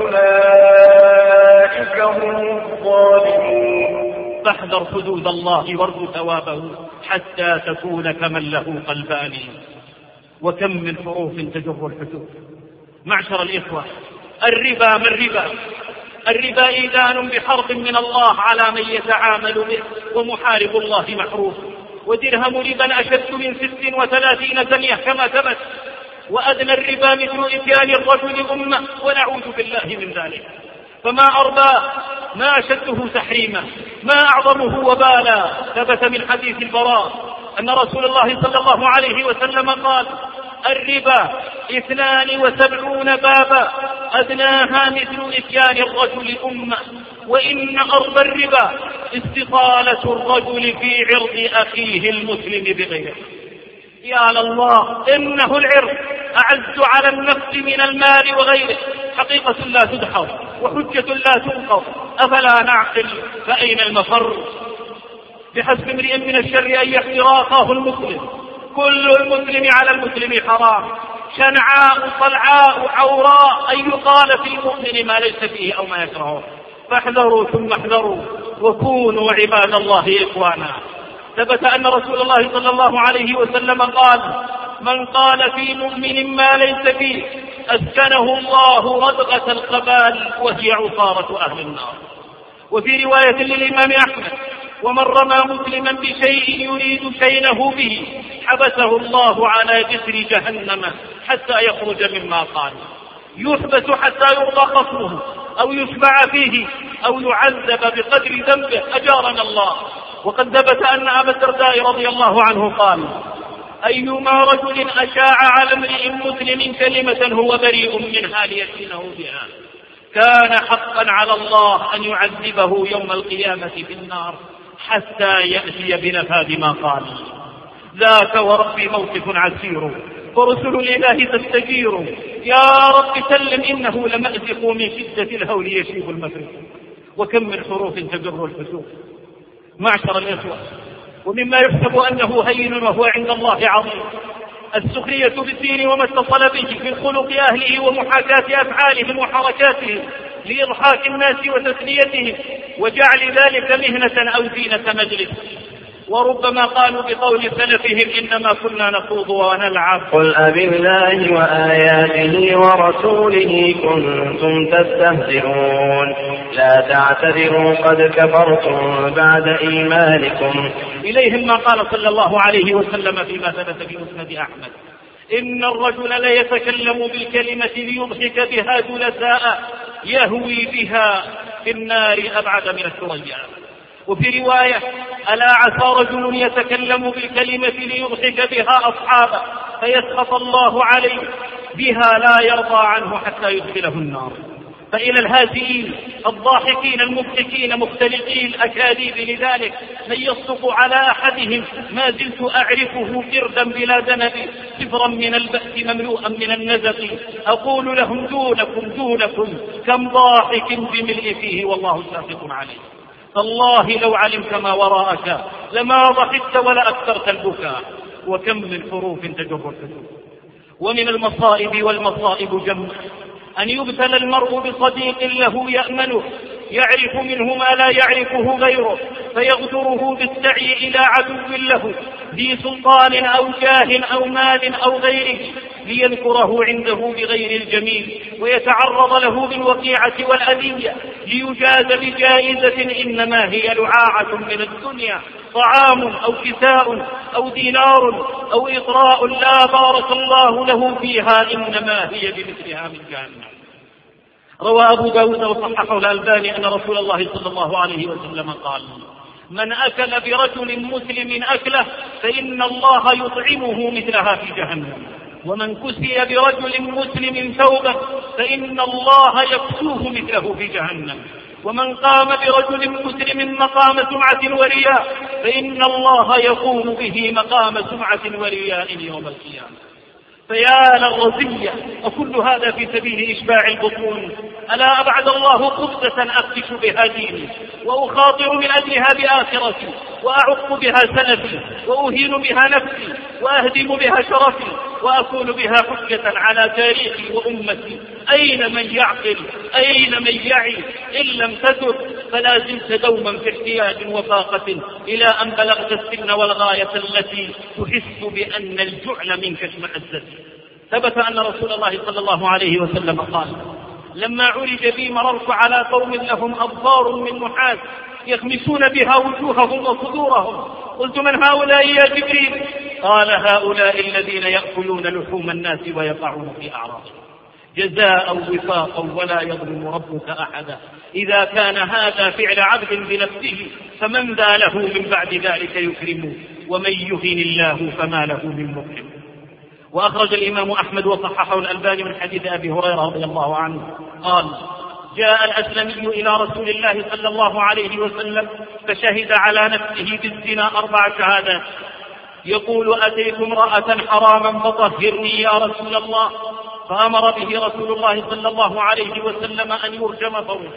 فأولئك هم الظالمون. فاحذر حدود الله وارجو ثوابه حتى تكون كمن له قلبان. وكم من حروف تجر الحدود. معشر الإخوة، الربا ما الربا؟ الربا إيذان بحرب من الله على من يتعامل به، ومحارب الله محروف. ودرهم ربا أشد من ست وثلاثين زنية كما ثبت. وأدنى الربا مثل إتيان الرجل أمه، ونعوذ بالله من ذلك. فما أرباه، ما أشده تحريما، ما أعظمه وبالا. ثبت من حديث البراء أن رسول الله صلى الله عليه وسلم قال: الربا اثنان وسبعون بابا أدناها مثل إتيان الرجل أمه، وإن أرض الربا استطالة الرجل في عرض أخيه المسلم بغيره. يا لله، إنه العرض أعز على النفس من المال وغيره، حقيقة لا تدحض وحجة لا تنقض. أفلا نعقل؟ فأين المفر؟ بحسب امرئ من الشر أن يحقر أخاه المسلم. كل المسلم على المسلم حرام. شنعاء طلعاء عوراء أن يقال في المؤمن ما ليس فيه أو ما يكرهه. فاحذروا ثم احذروا وكونوا عباد الله إخوانا. ثبت أن رسول الله صلى الله عليه وسلم قال: من قال في مؤمن ما ليس فيه أسكنه الله ردغة الخبال وهي عصارة أهل النار. وفي رواية للإمام أحمد: ومن رمى مسلما بشيء يريد شينه به حبسه الله على جسر جهنم حتى يخرج مما قال. يحبس حتى يرضى خصمه أو يشفع فيه أو يعذب بقدر ذنبه، أجارنا الله. وقد ثبت أن أبا الدرداء رضي الله عنه قال: أيما رجل أشاع على امرئ مسلم كلمة هو بريء منها ليسكنه بها كان حقا على الله أن يعذبه يوم القيامة في النار حتى يأتي بنفاذ ما قال. ذاك وربي موقف عسير فرسل الإله تستجير. يا رب سلم، إنه لمأزق من شدة الهول يشيب المفرق. وكم من حروف تجر الحسوب. معشر الإخوة، ومما يحسب أنه هين وهو عند الله عظيم السخرية بالدين وما اتصل به من خلق أهله ومحاكاة أفعالهم وحركاتهم لإضحاك الناس وتسليتهم وجعل ذلك مهنة أو زينة مجلس. وربما قالوا بقول سلفهم: إنما كنا نخوض ونلعب. قل أبالله وآياته ورسوله كنتم تستهزئون لا تعتذروا قد كفرتم بعد إيمانكم. إليهم ما قال صلى الله عليه وسلم فيما ثبت في مسند أحمد: إن الرجل ليتكلم بالكلمة ليضحك بها جلساء يهوي بها في النار أبعد من الثريا. وفي رواية: ألا عسى رجل يتكلم بالكلمة ليضحك بها أصحابه فيسخط الله عليه بها لا يرضى عنه حتى يدخله النار. فإلى الهازئين الضاحكين المضحكين مختلقين الأكاذيب لذلك من يصدق على أحدهم: ما زلت أعرفه فردا بلا ذنب صفرا من البأس مملوءا من النزق. أقول لهم: دونكم دونكم كم ضاحك بملء فيه والله شاهد عليه. الله لو علمت ما وراءك لما ضحكت ولا أكثرت البكاء. وكم من حروف تجر الحدود. ومن المصائب والمصائب جمع أن يبتلى المرء بصديق له يأمنه يعرف منه ما لا يعرفه غيره فيغدره بالسعي إلى عدو له ذي سلطان أو جاه أو مال أو غيره ليذكره عنده بغير الجميل ويتعرض له بالوقيعة والأذية ليجاز بجائزة إنما هي لعاعة من الدنيا، طعام أو كساء أو دينار أو إطراء لا بارك الله له فيها إنما هي بمثلها من جهنم. روى أبو داود وصححه الألباني أن رسول الله صلى الله عليه وسلم قال: من أكل برجل مسلم أكله فإن الله يطعمه مثلها في جهنم، ومن كسي برجل مسلم ثوبه فإن الله يكسوه مثله في جهنم، ومن قام برجل مسلم مقام سمعة ورياء فإن الله يقوم به مقام سمعة ورياء يوم القيامة. فيا للرزية، وكل هذا في سبيل إشباع البطون. ألا أبعد الله قبضة أفتش بها ديني، وأخاطر من أجلها بآخرتي، وأعق بها سلفي، وأهين بها نفسي، وأهدم بها شرفي، وأكون بها حجة على تاريخي وأمتي. أين من يعقل؟ أين من يعي؟ إن لم تدر فلا زلت دوما في احتياج وفاقة إلى أن بلغت السن والغاية التي تحس بأن الجعل منك اشمأزت. ثبت أن رسول الله صلى الله عليه وسلم قال: لما عرج بي مررت على قوم لهم أظفار من نحاس يخمسون بها وجوههم وصدورهم، قلت: من هؤلاء يا جبريل؟ قال: هؤلاء الذين يأكلون لحوم الناس ويقعون في أعراضهم، جزاء وفاقا ولا يظلم ربك أحدا. إذا كان هذا فعل عبد بنفسه فمن ذا له من بعد ذلك يكرمه، ومن يهن الله فما له من مكرم. وأخرج الإمام أحمد وصححه الألباني من حديث أبي هريرة رضي الله عنه قال: جاء الأسلمي إلى رسول الله صلى الله عليه وسلم فشهد على نفسه بالزنا أربع شهادات، يقول: أتيت امرأة حراما فطهرني يا رسول الله. فأمر به رسول الله صلى الله عليه وسلم أن يرجم فرجه.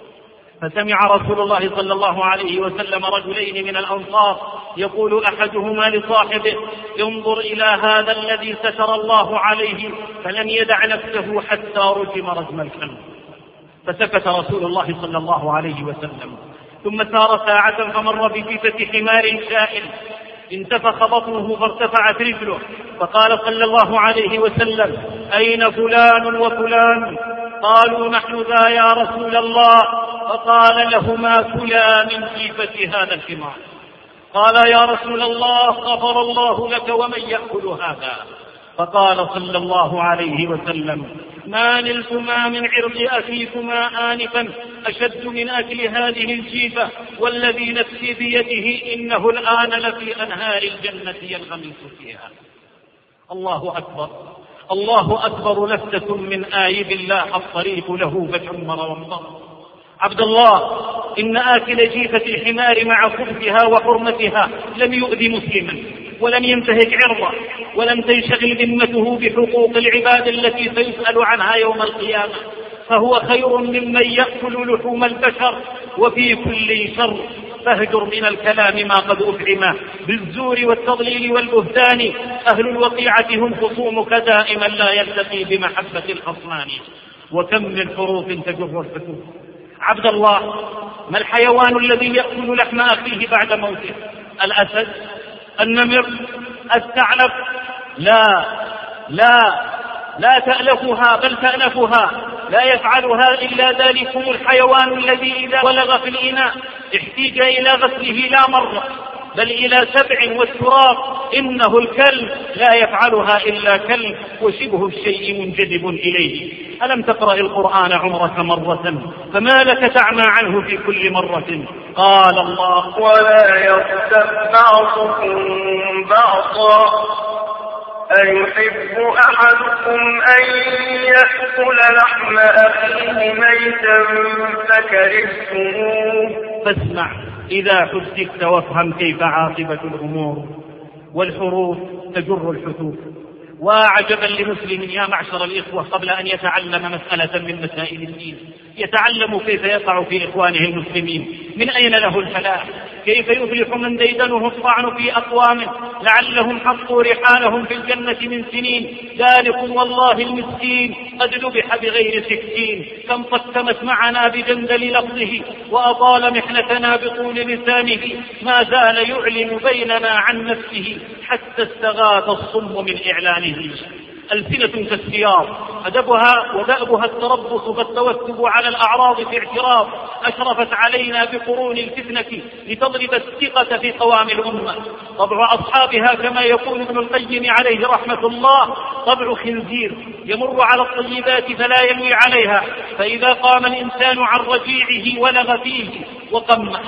فسمع رسول الله صلى الله عليه وسلم رجلين من الأنصار يقول أحدهما لصاحبه: انظر إلى هذا الذي ستر الله عليه، فلم يدع نفسه حتى رجم رجم الكلب. فسكت رسول الله صلى الله عليه وسلم، ثم سار ساعة فمر بجيفة حمار شائل، انتفخ بطنه فارتفعت رجله، فقال صلى الله عليه وسلم: أين فلان وفلان؟ قالوا: نحن ذا يا رسول الله. فقال لهما: كلا من جيفة هذا الحمار. قال: يا رسول الله غفر الله لك، ومن يأكل هذا؟ فقال صلى الله عليه وسلم: ما نلتما من عرض أخيكما آنفا أشد من أكل هذه الجيفة، والذي نفسي بيده إنه الآن لفي أنهار الجنة ينغمس فيها. الله أكبر، الله أكبر. لفتة من آيب الله الطريق له فشمر وانضر. عبد الله، إن آكل جيفة الحمار مع خبثها وحرمتها لم يؤذي مسلما، ولم ينتهك عرضه، ولم تنشغل ذمته بحقوق العباد التي سيسأل عنها يوم القيامة، فهو خير ممن يأكل لحوم البشر. وفي كل شر فاهجر من الكلام ما قد أفعمه بالزور والتضليل والبهتان. أهل الوقيعة هم خصومك دائما لا يلتقي بمحبة الخصمان، وكم من حروف تجر الحتوف. عبد الله، ما الحيوان الذي يأكل لحم أخيه بعد موته؟ الأسد؟ النمر؟ الثعلب؟ لا لا لا تألفها، بل تألفها. لا يفعلها إلا ذلكم الحيوان الذي إذا ولغ في الإناء احتاج إلى غسله لا مرة بل إلى سبع والتراب. إنه الكلب، لا يفعلها إلا كلب، وشبه الشيء منجذب إليه. ألم تقرأ القرآن عمرك مرة فما لك تعمى عنه في كل مرة؟ قال الله: ولا يغتب بعضكم بعضا أيحب أحدكم أن يأكل لحم أخيه ميتا فكرهتموه. فاسمع إذا حدثت وافهم كيف عاقبة الأمور. والحروف تجر الحتوف. وعجبا لمسلم يا معشر الإخوة قبل أن يتعلم مسألة من مسائل الدين يتعلم كيف يقع في إخوانه المسلمين، من أين له الفلاح، كيف يفلح من ديدنه الطعن في أقوامه لعلهم حطوا رحالهم في الجنة من سنين. ذلك والله المسكين قد ذبح بغير سكين، كم قسمت معنا بجندل لفظه، وأطال محنتنا بطول لسانه. ما زال يعلن بيننا عن نفسه حتى استغاث الصم من إعلانه. ألسنة كالسياط أدبها ودأبها التربص فالتوثب على الأعراض في اعتراض. أشرفت علينا بقرون الفتنة لتضرب الثقة في قوام الأمة. طبع أصحابها كما يقول ابن القيم عليه رحمة الله طبع خنزير يمر على الطيبات فلا ينوي عليها، فإذا قام الإنسان عن رجيعه ولغ فيه وقمح.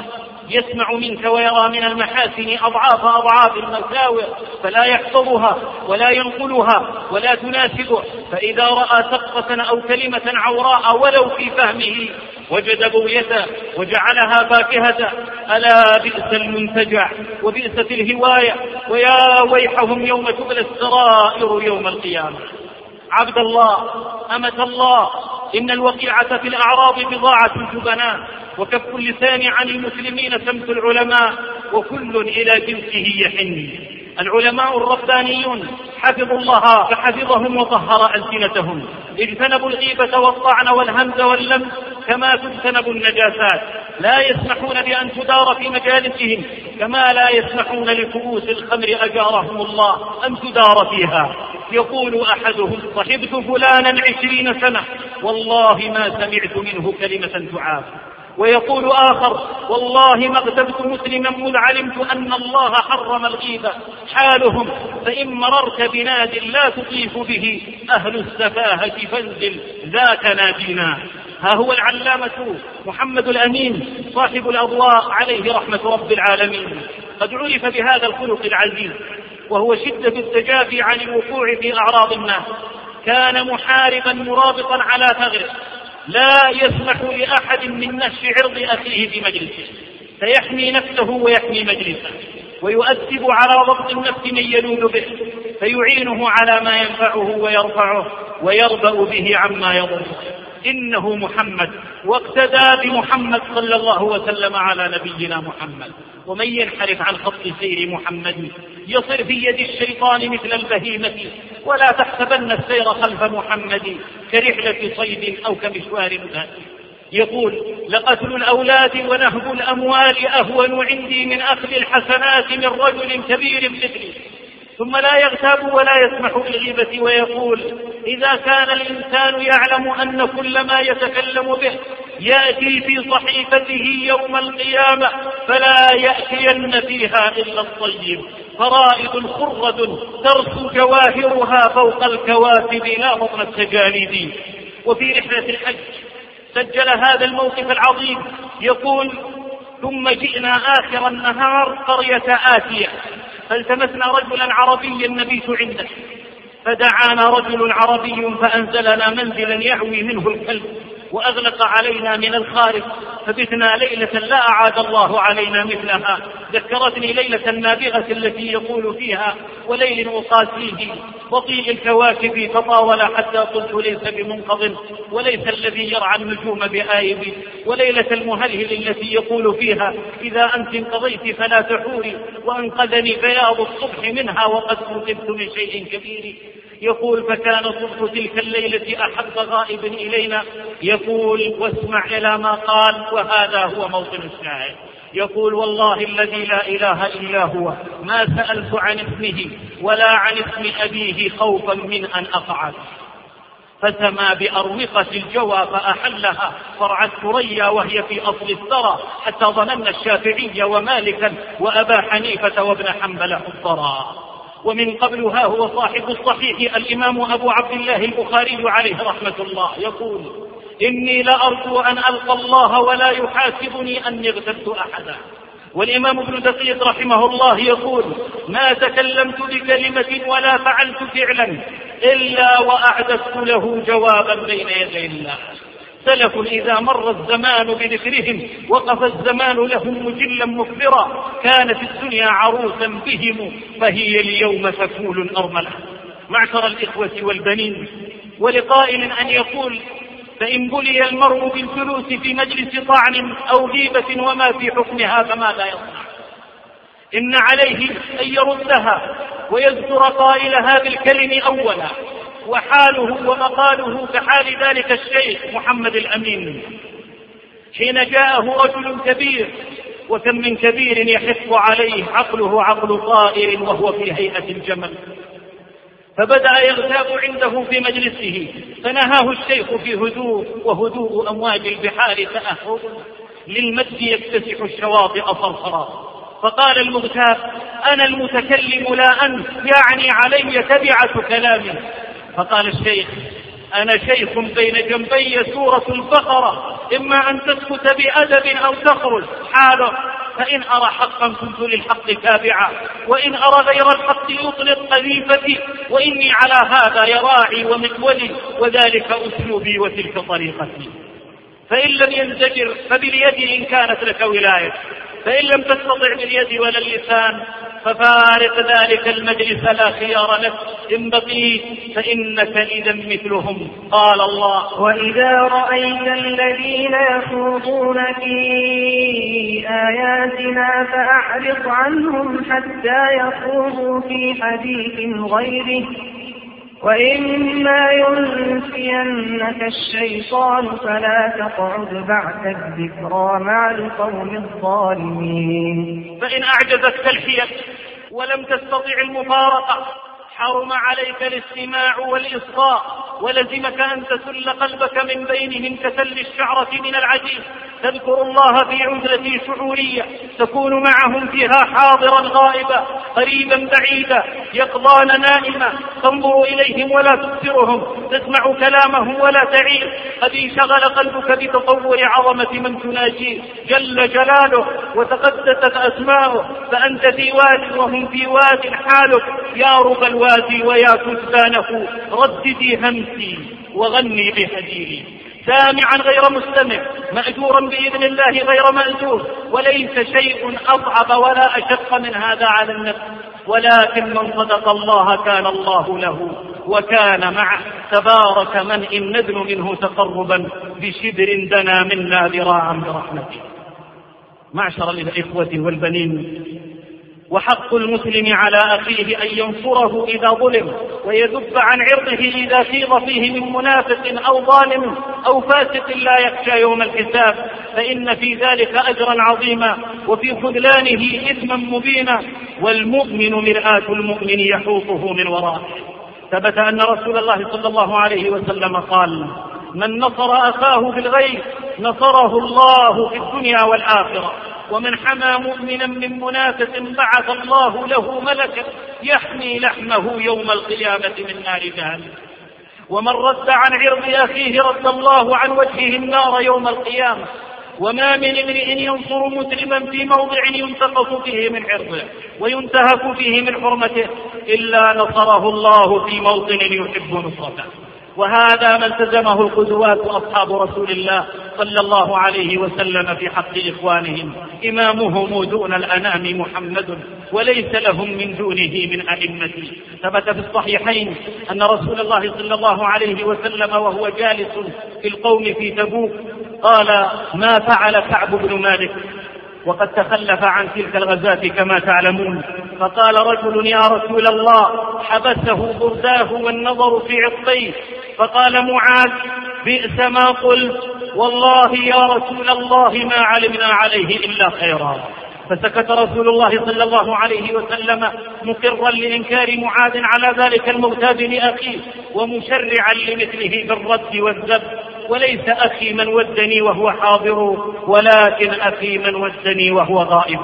يسمع منك ويرى من المحاسن أضعاف أضعاف المساوئ فلا يحفظها ولا ينقلها ولا تناسبه، فإذا رأى سقطة أو كلمة عوراء ولو في فهمه وجد بغيته وجعلها فاكهة. ألا بئس المنتجع وبئست الهواية، ويا ويحهم يوم تبلى السرائر يوم القيامة. عبد الله، أمة الله، إن الوقيعة في الأعراض بضاعة الجبناء، وكف اللسان عن المسلمين سمت العلماء، وكل إلى جنسه يحن. العلماء الربانيون حفظوا الله فحفظهم وطهر ألسنتهم، اجتنبوا الغيبة والطعن والهمز واللمس كما تجتنب النجاسات، لا يسمحون بأن تدار في مجالسهم كما لا يسمحون لكؤوس الخمر أجارهم الله أن تدار فيها. يقول أحدهم: صحبت فلانا عشرين سنة والله ما سمعت منه كلمة تعاب. ويقول آخر: والله ما اغتبت مسلما مذ علمت أن الله حرم الغيبة. حالهم: فإن مررت بناد لا تطيف به أهل السفاهة فانزل ذاك نادينا. ها هو العلامة محمد الأمين صاحب الأضواء عليه رحمة رب العالمين قد عرف بهذا الخلق العزيز، وهو شدة التجافي عن الوقوع في أعراض الناس. كان محاربا مرابطا على ثغره، لا يسمح لأحد من نشر عرض أخيه في مجلسه، فيحمي نفسه ويحمي مجلسه، ويؤدب على ضبط النفس من يلول به، فيعينه على ما ينفعه ويرفعه ويربأ به عما يضره. إنه محمد، واقتدى بمحمد صلى الله وسلم على نبينا محمد. ومن ينحرف عن خط سير محمد يصر في يد الشيطان مثل البهيمة. ولا تحسبن السير خلف محمد كرحلة صيد أو كمشوار مذهب. يقول: لقتل الأولاد ونهب الأموال أهون عندي من أخذ الحسنات من رجل كبير مثلي. ثم لا يغتاب ولا يسمح بالغيبة، ويقول: إذا كان الإنسان يعلم أن كل ما يتكلم به يأتي في صحيفته يوم القيامة فلا يأتين فيها إلا الطيب. فرائد خرد ترسو جواهرها فوق الكواكب لا مطر التجاليد. وفي رحلة الحج سجل هذا الموقف العظيم، يقول: ثم جئنا آخر النهار قرية آتية، فالتمسنا رجلا عربيا نبيت عنده، فدعانا رجل عربي فأنزلنا منزلا يعوي منه الكلب، وأغلق علينا من الخارج، فبتنا ليلة لا أعاد الله علينا مثلها. ذكرتني ليلة النابغة التي يقول فيها: وليل أقاسيه بطيء الكواكب تطاول حتى قلت ليس بمنقض، وليس الذي يرعى النجوم بآيب. وليلة المهلهل التي يقول فيها: إذا أنت انقضيت فلا تحوري، وأنقذني بياض الصبح منها وقد كتبت من شيء كبير. يقول: فكان صبح تلك الليلة أحب غائب إلينا. يقول: واسمع إلى ما قال، وهذا هو موطن الشاعر. يقول: والله الذي لا إله إلا هو ما سألت عن اسمه ولا عن اسم أبيه خوفا من أن أقع، فسما بأروقة الجوى فأحلها فرع الثريا وهي في أصل الثرى، حتى ظننا الشافعي ومالكا وأبا حنيفة وابن حنبل الضرى. ومن قبل ها هو صاحب الصحيح الإمام أبو عبد الله البخاري عليه رحمة الله يقول: إني لأرجو أن ألقى الله ولا يحاسبني أني اغتبت أحدا. والإمام ابن دقيق رحمه الله يقول: ما تكلمت بكلمة ولا فعلت فعلا إلا وأعددت له جوابا بين يدي الله. سلف إذا مر الزمان بذكرهم وقف الزمان لهم مجلا مكبرا، كانت الدنيا عروسا بهم فهي اليوم تكول أرملة. معشر الإخوة والبنين، ولقائل أن يقول: فإن بلي المرء بالجلوس في مجلس طعن أو غيبة وما في حكمها فماذا يصنع؟ إن عليه أن يردها ويذكر قائلها بالكلم أولا، وحاله ومقاله كحال ذلك الشيخ محمد الأمين حين جاءه رجل كبير، وكم من كبير يحق عليه عقله عقل طائر وهو في هيئة الجمل، فبدأ يغتاب عنده في مجلسه، فنهاه الشيخ في هدوء، وهدوء أمواج البحار تأهب للمد يكتسح الشواطئ صرصرا. فقال المغتاب: أنا المتكلم لا أنت، يعني علي تبعة كلامي. فقال الشيخ: أنا شيخ بين جنبي سورة البقرة، إما أن تسكت بأدب أو تخرج. حاله فإن أرى حقا كنت للحق تابعا، وإن أرى غير الحق يطلق قذيفتي، وإني على هذا يراعي ومقولي، وذلك أسلوبي وتلك طريقتي. فإن لم ينزجر فباليد إن كانت لك ولاية، فإن لم تستطع باليد ولا اللسان ففارق ذلك المجلس لا خيار لك إن بقيت، فإنك إذا مثلهم. قال الله: وإذا رأيت الذين يخوضون في آياتنا فأعرض عنهم حتى يخوضوا في حديث غيره، وإما ينسينك الشيطان فلا تقعد بعد الذكرى مع القوم الظالمين. فإن أعجزتك الحيل ولم تستطع المفارقة حرم عليك الاستماع والإصغاء، ولزمك أن تسل قلبك من بينهم كسل الشعرة من العجين. تذكر الله في عزلة شعورية تكون معهم فيها حاضرا غائبا، قريبا بعيدا، يقظان نائما، تنظر إليهم ولا تبصرهم، تسمع كلامهم ولا تعير. قد انشغل قلبك بتطور عظمة من تناجيه جل جلاله وتقدست أسماؤه، فأنت في واد وهم في واد حالك. يا رب الوادي ويا كتبانه رددي همسي وغني بهديري. سامعا غير مستمع، مأجورا بإذن الله غير مأجور، وليس شيء أصعب ولا أشق من هذا على النفس. ولكن من صدق الله كان الله له وكان معه. تبارك من إن ندن منه تقربا بشبر دنا منا ذراعا برحمته. معشر الإخوة والبنين، وحق المسلم على أخيه أن ينصره إذا ظلم، ويذب عن عرضه إذا خيض فيه من منافق أو ظالم أو فاسق لا يخشى يوم الحساب، فإن في ذلك أجرا عظيما وفي خذلانه إثما مبينا. والمؤمن مرآة المؤمن يحوطه من ورائه. ثبت أن رسول الله صلى الله عليه وسلم قال: من نصر أخاه بالغيب نصره الله في الدنيا والآخرة، ومن حمى مؤمنا من منافق بعث الله له ملكا يحمي لحمه يوم القيامة من نار جهنم، ومن رد عن عرض أخيه رد الله عن وجهه النار يوم القيامة. وما من امرئ ينصر مسلما في موضع ينتقص فيه من عرضه وينتهك فيه من حرمته إلا نصره الله في موطن يحب نصرته. وهذا ما التزمه القدوات أصحاب رسول الله صلى الله عليه وسلم في حق إخوانهم. إمامهم دون الأنام محمد وليس لهم من دونه من أئمة. ثبت في الصحيحين أن رسول الله صلى الله عليه وسلم وهو جالس في القوم في تبوك قال: ما فعل كعب بن مالك؟ وقد تخلف عن تلك الغزاة كما تعلمون. فقال رجل: يا رسول الله، حبسه برداه والنظر في عطيه. فقال معاذ: بئس ما قلت، والله يا رسول الله ما علمنا عليه إلا خيرا. فسكت رسول الله صلى الله عليه وسلم مقرا لإنكار معاذ على ذلك المغتاب لأخيه ومشرعا لمثله بالرد والذب. وليس أخي من ودني وهو حاضر، ولكن أخي من ودني وهو غائب.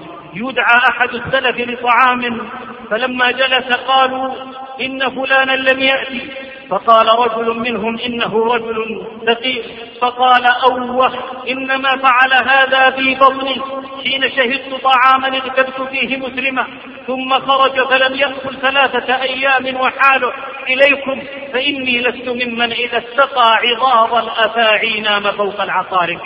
يدعى أحد السلف لطعام فلما جلس قالوا: إن فلانا لم يأتي. فقال رجل منهم: إنه رجل ثقيل. فقال: أوه، إنما فعل هذا في بطني حين شهدت طعاما اغتبت فيه مسلما، ثم خرج فلم يأكل ثلاثة أيام وحاله إليكم، فإني لست ممن إذا استقى عظاظ الأفاعي نام فوق العقارب.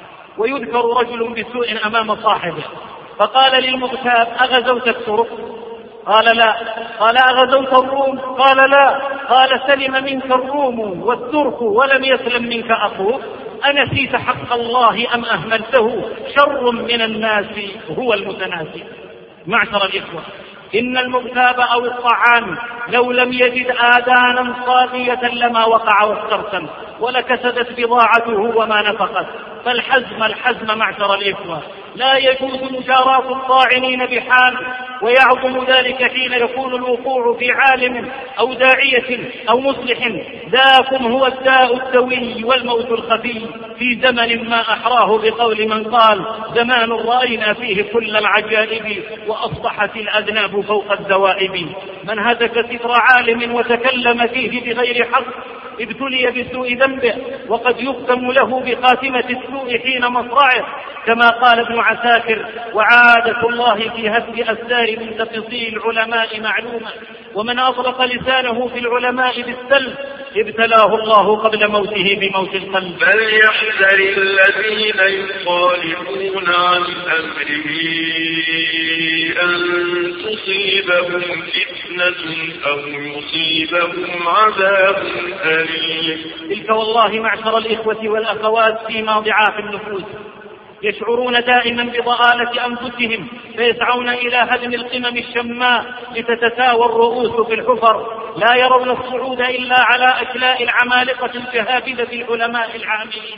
ويذكر رجل بسوء أمام صاحبه فقال للمغتاب: أغزوت الترك؟ قال: لا. قال: أغزوت الروم؟ قال: لا. قال: سلم منك الروم والترك ولم يسلم منك أخوك؟ أنسيت حق الله أم أهملته؟ شر من الناس هو المتناسي. معشر الإخوة، إن المغتاب أو الطعام لو لم يجد آذانا صاغية لما وقع واسترسل ولكسدت بضاعته وما نفقت. فالحزم الحزم معشر الإخوة، لا يجوز مجاراة الطاعنين بحال، ويعظم ذلك حين يكون الوقوع في عالم أو داعية أو مصلح. ذاكم هو الداء الدوي والموت الخفي في زمن ما أحراه بقول من قال: زمان رأينا فيه كل العجائب وأصبحت الأذناب فوق الذوائب. من هتك ستر عالم وتكلم فيه بغير حق ابتلي بسوء ذنبه، وقد يختم له بخاتمة السوء حين مصرعه، كما قال ابن عساكر: وعادة الله في هتك أسدار منتقصي العلماء معلومة، ومن أطلق لسانه في العلماء بالسلب ابتلاه الله قبل موته بموت القلب. فليحذر الذين يخالفون عن أمره أن تصيبهم فتنة أو يصيبهم عذاب أليم. تلك والله معشر الإخوة والأخوات فيما ضعاف النفوس، يشعرون دائما بضآلة أنفسهم فيسعون إلى هدم القمم الشماء لتتساوى الرؤوس في الحفر، لا يرون الصعود إلا على أشلاء العمالقة الجهابذة العلماء العاملين،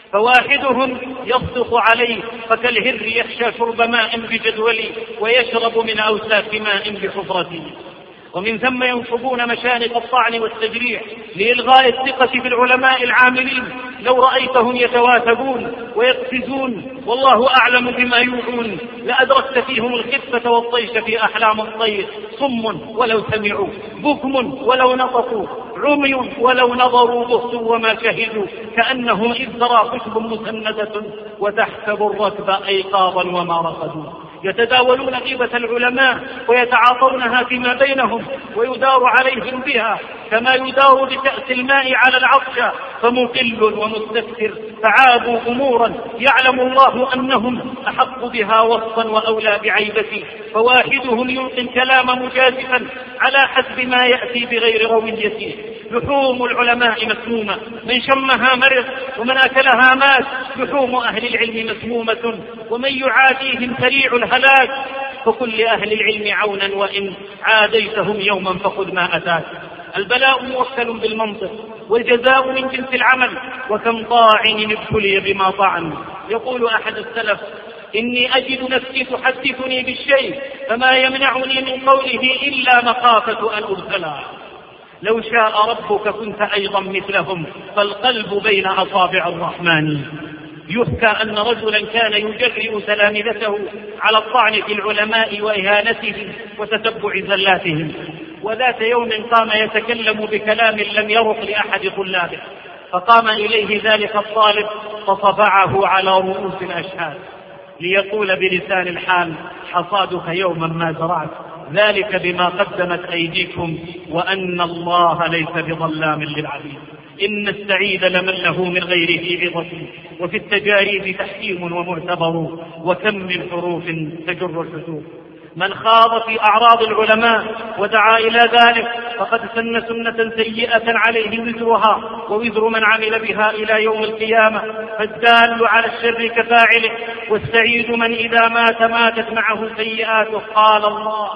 فواحدهم يصدق عليه فكالهر يخشى شرب ماء بجدول ويشرب من أوساخ ماء بحفرته. ومن ثم ينصبون مشانق الطعن والتجريح لإلغاء الثقة في العلماء العاملين. لو رأيتهم يتواتبون ويقفزون والله أعلم بما يوعون لأدركت فيهم الخفة والطيش في أحلام الطير، صم ولو سمعوا، بكم ولو نطقوا، عمي ولو نظروا، بهتوا وما شهدوا، كأنهم إذ ترى خشب مسندة وتحسب الركب أيقاظا وما رقدوا. يتداولون غيبة العلماء ويتعاطونها فيما بينهم ويدار عليهم بها كما يدار بكأس الماء على العطش، فمقل ومستكثر فعابوا أمورا يعلم الله أنهم أحق بها وصفا وأولى بعيبة، فواحدهم يلقي الكلام مجازفا على حسب ما يأتي بغير رويته. لحوم العلماء مسمومة، من شمها مرض ومن أكلها مات. لحوم أهل العلم مسمومة ومن يعاديهم سريع الهلاك، فكل أهل العلم عونا وإن عاديتهم يوما فخذ ما أتاك. البلاء موكل بالمنطق والجزاء من جنس العمل، وكم طاعن ابتلي بما طعن. يقول أحد السلف: إني أجد نفسي تحدثني بالشيء فما يمنعني من قوله إلا مخافة أن أبتلى. لو شاء ربك كنت أيضا مثلهم، فالقلب بين أصابع الرحمن. يحكى أن رجلا كان يجرئ تلامذته على الطعن في العلماء وإهانتهم وتتبع زلاتهم، وذات يوم قام يتكلم بكلام لم يرق لأحد طلابه، فقام إليه ذلك الطالب فصفعه على رؤوس الأشهاد ليقول بلسان الحال: حصادك يوما ما زرعت، ذلك بما قدمت أيديكم وأن الله ليس بظلام للعبيد. إن السعيد لمن له من غيره عظة، وفي التجاريب تحكيم ومعتبر، وكم من حروف تجر الحسوب. من خاض في أعراض العلماء ودعا إلى ذلك فقد سن سنة سيئة عليه وزرها ووزر من عمل بها إلى يوم القيامة، فالدال على الشر كفاعله، والسعيد من إذا مات ماتت معه سيئاته. قال الله: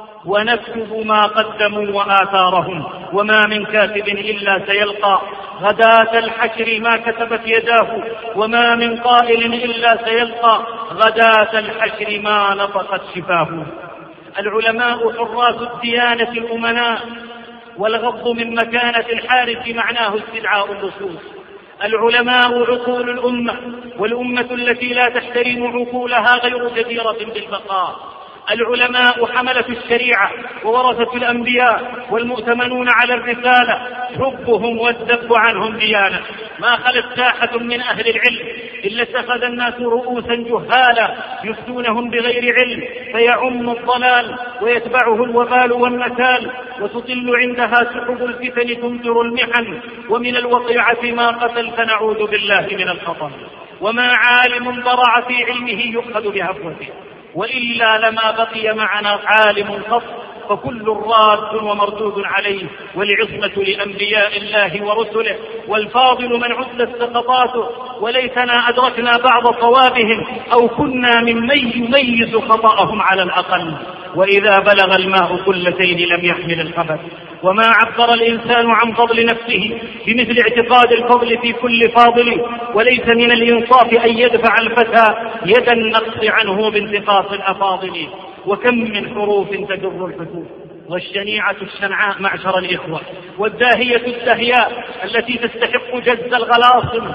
ونكتب ما قدموا وآثارهم وما من كاتب إلا سيلقى غداة الحشر ما كتبت يداه، وما من قائل إلا سيلقى غداة الحشر ما نطقت شفاه. العلماء حراس الديانة الأمناء، والغض من مكانة الحارس معناه استدعاء اللصوص. العلماء عقول الأمة، والأمة التي لا تحترم عقولها غير جديرة بالبقاء. العلماء حملة الشريعة وورثة الأنبياء والمؤتمنون على الرسالة، حبهم والذب عنهم ديانة. ما خلت ساحة من أهل العلم إلا اتخذ الناس رؤوسا جهالا يفتونهم بغير علم، فيعم الضلال ويتبعه الوبال والنكال، وتطل عندها سحب الفتن تمطر المحن، ومن الوقيعة ما قتل فنعوذ بالله من الخطر. وما عالم ضرع في علمه يؤخذ بهفوته، وإلا لما بقي معنا عالم قط، فكل راد ومردود عليه، والعصمة لأنبياء الله ورسله، والفاضل من عدت سقطاته، وليتنا أدركنا بعض صوابهم أو كنا ممن يميز خطأهم على الأقل. وإذا بلغ الماء كلتين لم يحمل الخبث. وما عبر الإنسان عن فضل نفسه بمثل اعتقاد الفضل في كل فاضل، وليس من الإنصاف أن يدفع الفتى يد النقص عنه بانتقاص الأفاضل. وكم من حروف تجر الحدود، والشنيعة الشنعاء معشر الإخوة، والداهية الدهياء التي تستحق جز الغلاصم،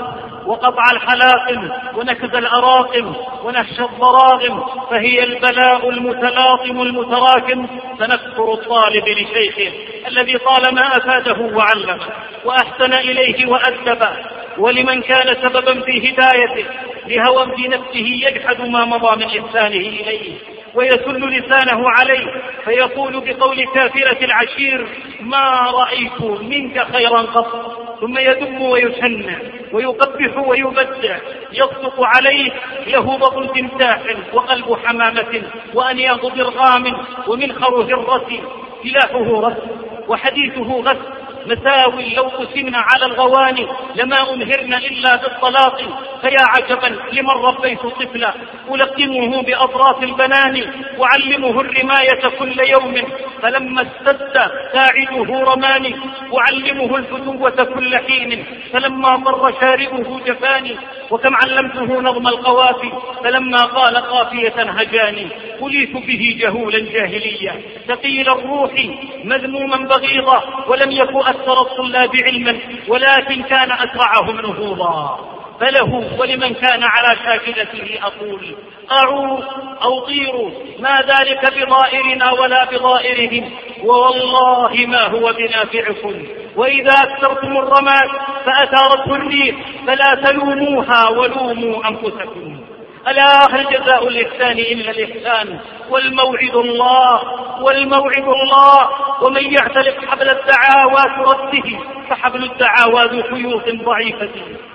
وقطع الحلاقم ونكز الأراقم ونهش الضراغم، فهي البلاء المتلاطم المتراكم. سنذكر الطالب لشيخه الذي طالما أفاده وعلمه وأحسن إليه وأدبه، ولمن كان سببا في هدايته لهوى في نفسه يجحد ما مضى من إحسانه إليه ويسل لسانه عليه، فيقول بقول كافرة العشير: ما رأيت منك خيرا قط، ثم يدب ويشنع ويقبح ويبدع، يصدق عليه له بطن تمساح وقلب حمامة وأنياض ضرغام ومنخر هرة، سلاحه رس وحديثه غس، مساوي لو قسمنا على الغواني لما أمهرنا إلا بالطلاق. فيا عجبا لمن ربيت طفلا ألقمه بأطراف البنان وعلمه الرماية كل يوم، فلما استد ساعده رماني أعلمه الفتوة كل حين، فلما ضر شاربه جفاني. وكم علمته نظم القوافي فلما قال قافية هجاني، أليت به جهولا جاهليا ثقيل الروح مذموما بغيضا، ولم يكن أكثر الطلاب علما ولكن كان أسرعهم نهوضا. فله ولمن كان على شاكلته أقول: أعو أو طير، ما ذلك بضائرنا ولا بضائرهم، ووالله ما هو بنافعكم. وإذا أكثرتم الرماد فأثارته الريح فلا تلوموها ولوموا أنفسكم. ألا هل جزاء الإحسان إلا الإحسان، والموعد الله والموعد الله. ومن يعتلق حبل الدعاوى ترده فحبل الدعاوى ذو خيوط ضعيفة.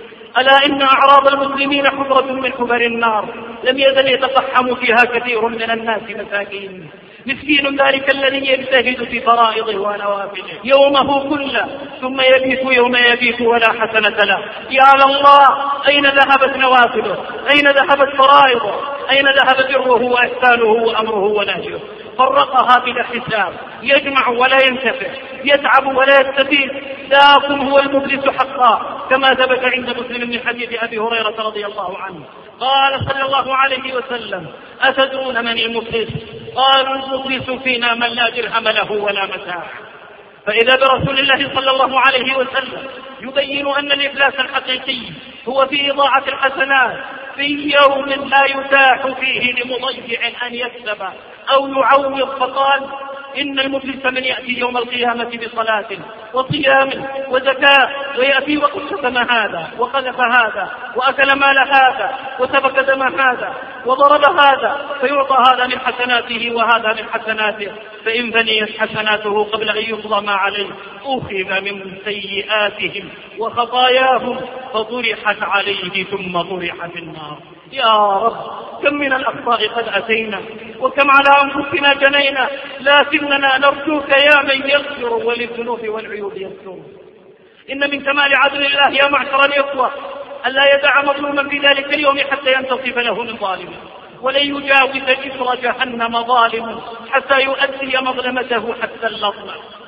ألا إن أعراض المسلمين حفرة من حفر النار لم يزل يتقحم فيها كثير من الناس مساكين. مسكين ذلك الذي يجتهد في فرائضه ونوافله يومه كله ثم يبيت يوم يبيت ولا حسنة له. يا الله، أين ذهبت نوافله؟ أين ذهبت فرائضه؟ أين ذهب بره وإحسانه وأمره ونهيه؟ فرقها بلا حساب، يجمع ولا ينتفع، يتعب ولا يستفيد. ذاكم هو المفلس حقا، كما ثبت عند مسلم من حديث أبي هريرة رضي الله عنه قال صلى الله عليه وسلم: أتدرون من المفلس؟ قالوا: المفلس فينا من لا درهم له ولا متاع. فإذا برسول الله صلى الله عليه وسلم يبين أن الإفلاس الحقيقي هو في إضاعة الحسنات في يوم لا يتاح فيه لمضيع أن يكسب أو يعوض، فقال: إن المفلس من يأتي يوم القيامة بصلاة وصيام وزكاة ويأتي وقد شتم هذا وقذف هذا وأكل مال هذا وسفك دم هذا وضرب هذا، فيعطى هذا من حسناته وهذا من حسناته، فإن فنيت حسناته قبل أن يقضى ما عليه أخذ من سيئاتهم وخطاياهم فطرحت عليه ثم طرح في النار. يا رب، كم من الأخطاء قد أتينا وكم على أنفسنا جنينا، لكننا نرجوك يا من يغفر وللذنوب والعيوب يستر. إن من كمال عدل الله يا معشر الإخوة ألا يدع مظلوما في ذلك اليوم حتى ينتصف له من ظالمه، ولن يجاوز جسر جهنم ظالم حتى يؤدي مظلمته حتى اللطمة.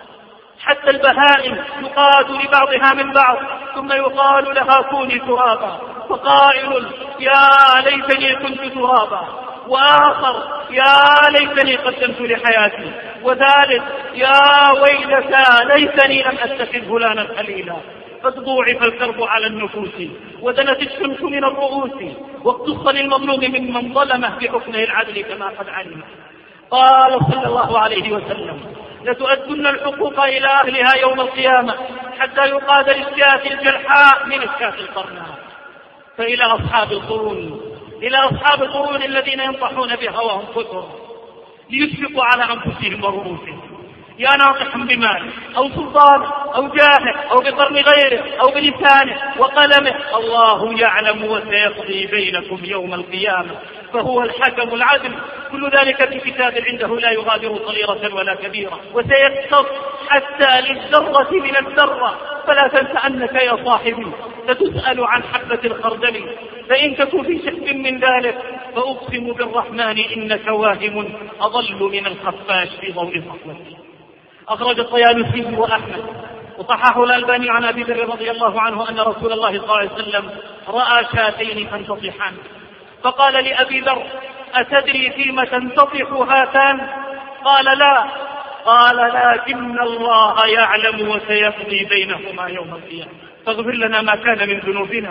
حتى البهائم يقاد لبعضها من بعض ثم يقال لها كوني ترابا، فقائل: يا ليتني كنت ترابا، وآخر: يا ليتني قدمت لحياتي، وثالث: يا ويلتى ليتني لم أتخذ فلانا خليلا. قد ضوعف الكرب على النفوس ودنت الشمس من الرؤوس، واقتص للمظلوم ممن ظلمه بحكمه العدل كما قد علم. قال صلى الله عليه وسلم: لتؤدن الحقوق إلى أهلها يوم القيامة حتى يقاد للشاة الجلحاء من الشاة القرناء. فإلى أصحاب القرون إلى أصحاب القرون الذين ينطحون بهواهم كثر ليشفقوا على أنفسهم ورؤوسهم. يا ناطحا بمال أو سلطان أو جاه أو بقرن غيره أو بلسانه وقلمه، الله يعلم وسيقضي بينكم يوم القيامة، فهو الحكم العدل. كل ذلك في كتاب عنده لا يغادر صغيرة ولا كبيرة، وسيقتص حتى للذرة من الذرة. فلا تنس أنك يا صاحبي ستسأل عن حبة الخردل، فإن تكن في شك من ذلك فأقسم بالرحمن إنك واهم أضل من الخفاش في ضوء صحوته. أخرج الطيالسي وأحمد وصححه الألباني عن أبي ذر رضي الله عنه أن رسول الله صلى الله عليه وسلم رأى شاتين تنتطحان، فقال لأبي ذر: أتدري فيما تنتطح هاتان؟ قال: لا. قال: لكن الله يعلم وسيقضي بينهما يوم القيامة، فاغفر لنا ما كان من ذنوبنا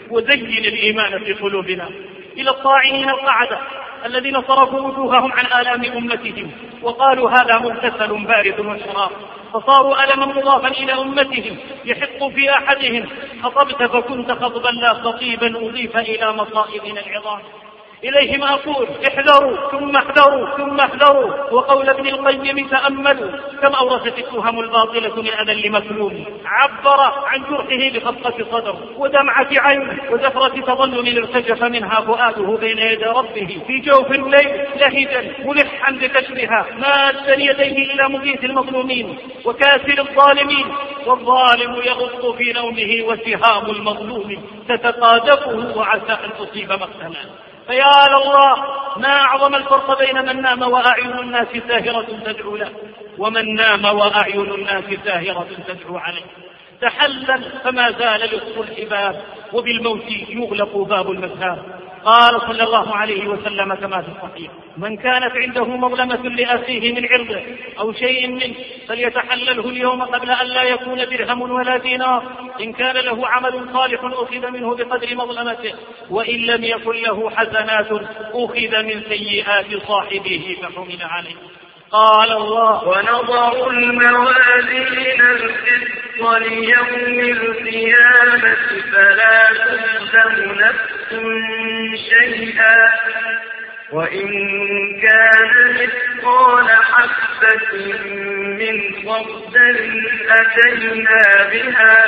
وزين الإيمان في قلوبنا. إلى الطاعنين القعدة الذين صرفوا وجوههم عن آلام أمتهم وقالوا هذا مغتسل بارد وشراب، فصاروا ألما مضافا إلى أمتهم يحق في أحدهم خطبت فكنت خطبا لا خطيبا أضيف إلى مصائبنا العظام. إليهم أقول احذروا ثم احذروا ثم احذروا، وقول ابن القيم تأملوا كم أورثت التهم الباطلة من أذل مكلوم، عبر عن جرحه بخطة صدر ودمعة عين وزفرة تظلل ارتجف منها فؤاده بين يدي ربه في جوف الليل لهجا ملحا بكشفها، مادا يديه إلى مغيث المظلومين وكاسر الظالمين، والظالم يغط في نومه وسهام المظلوم تتقاذفه وعسى أن تصيب مقتلا. فيا لله ما أعظم الفرق بين من نام وأعين الناس ساهرة تدعو له ومن نام وأعين الناس ساهرة تدعو عليه. تحلل فما زال للصلح باب وبالموت يغلق باب المذهاب. قال صلى الله عليه وسلم كما في الصحيح من كانت عنده مظلمة لأخيه من عرضه أو شيء منه فليتحلله اليوم قبل أن لا يكون درهم ولا دينار، إن كان له عمل صالح أخذ منه بقدر مظلمته، وإن لم يكن له حسنات أخذ من سيئات صاحبه فحمل عليه. قال الله ونضع الموازين القسط ليوم القيامة فلا تظلم نفس شيئا وإن كان مثقال حبة من خردل أتينا بها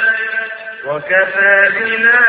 وكفى بنا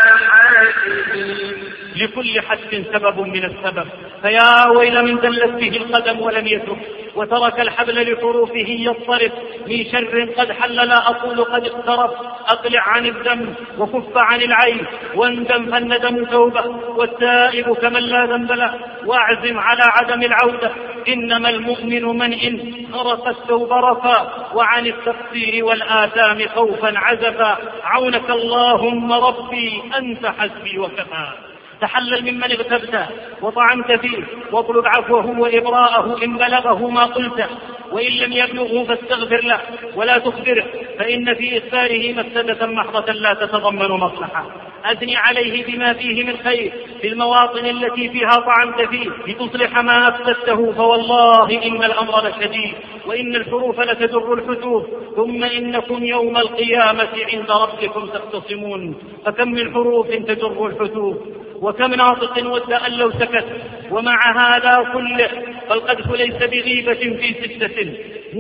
حاسبين. لكل حدث سبب من السبب، فيا ويل من دلت به القدم ولم يترك وترك الحبل لحروفه يضطرب من شر قد حل لا أقول قد اقترب. أقلع عن الذنب وكف عن العين واندم فالندم توبة والتائب كمن لا ذنب له، واعزم على عدم العودة إنما المؤمن من إن خرق الثوب رفا وعن التقصير والآثام خوفا عزفا. عونك اللهم ربي أنت حسبي وكفى. تحلل ممن اغتبته وطعنت فيه واطلب عفوه وإبراءه إن بلغه ما قلته، وإن لم يبلغه فاستغفر له ولا تخبره فإن في إخباره مفسدة محضة لا تتضمن مصلحة. أثني عليه بما فيه من خير في المواطن التي فيها طعنت فيه لتصلح ما أفسدته، فوالله إن الأمر لشديد وإن الحروف لتجر الحتوف، ثم إنكم يوم القيامة عند ربكم تختصمون. فكم من حروف تجر الحتوف وكم ناطق ود أن لو سكت. ومع هذا كله فالقذف ليس بغيبة في ستة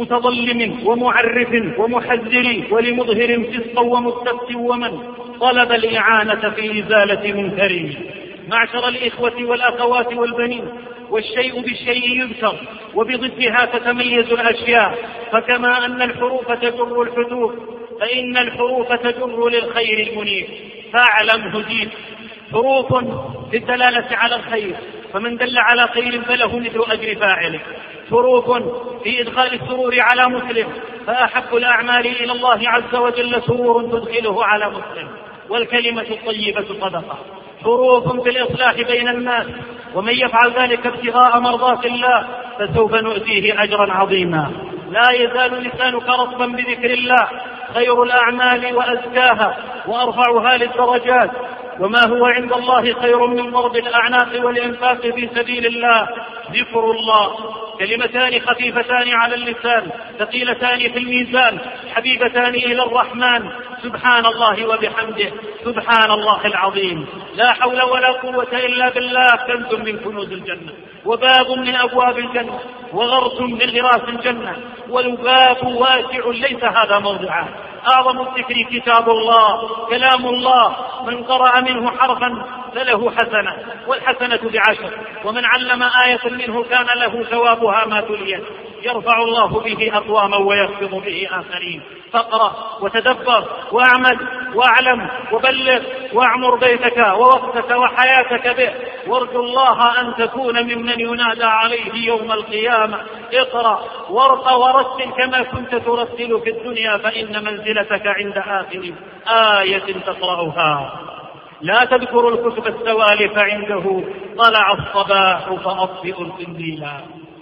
متظلم ومعرف ومحذر ولمظهر فسقا ومستفتي ومن طلب الإعانة في إزالة منكر. معشر الإخوة والأخوات والبنين، والشيء بالشيء يذكر وبضدها تتميز الأشياء، فكما أن الحروف تجر الحدوث فإن الحروف تجر للخير المنيب. فاعلم هديت حروف للدلالة على الخير، فمن دل على خير فله مثل أجر فاعله. حروف في إدخال السرور على مسلم، فأحب الأعمال إلى الله عز وجل سرور تدخله على مسلم، والكلمة الطيبة صدقة. حروف في الإصلاح بين الناس، ومن يفعل ذلك ابتغاء مرضات الله فسوف نؤتيه أجرا عظيما. لا يزال لسانك رطبا بذكر الله، خير الأعمال وأزكاها وأرفعها للدرجات، وما هو عند الله خير من ضرب الأعناق والإنفاق في سبيل الله ذكر الله. كلمتان خفيفتان على اللسان ثقيلتان في الميزان حبيبتان إلى الرحمن، سبحان الله وبحمده سبحان الله العظيم. لا حول ولا قوة إلا بالله كنز من كنوز الجنة، وباب من أبواب الجنة، وغرس من غراس الجنة، والباب واسع ليس هذا موضعه. أعظم الذكر كتاب الله كلام الله، من قرأ منه حرفا فله حسنة والحسنة بعشر، ومن علم آية منه كان له ثوابها ما تليت. يرفع الله به أقواما ويخفض به آخرين. فاقرأ وتدبر واعمل واعلم وبلغ واعمر بيتك ووقتك وحياتك به، وارجو الله أن تكون ممن ينادى عليه يوم القيامة اقرأ وارق ورتل كما كنت ترتل في الدنيا، فإن منزلتك عند آخر آية تقرأها. لا تذكر الكتب السوالف عنده طلع الصباح فأطفئ القنديلا.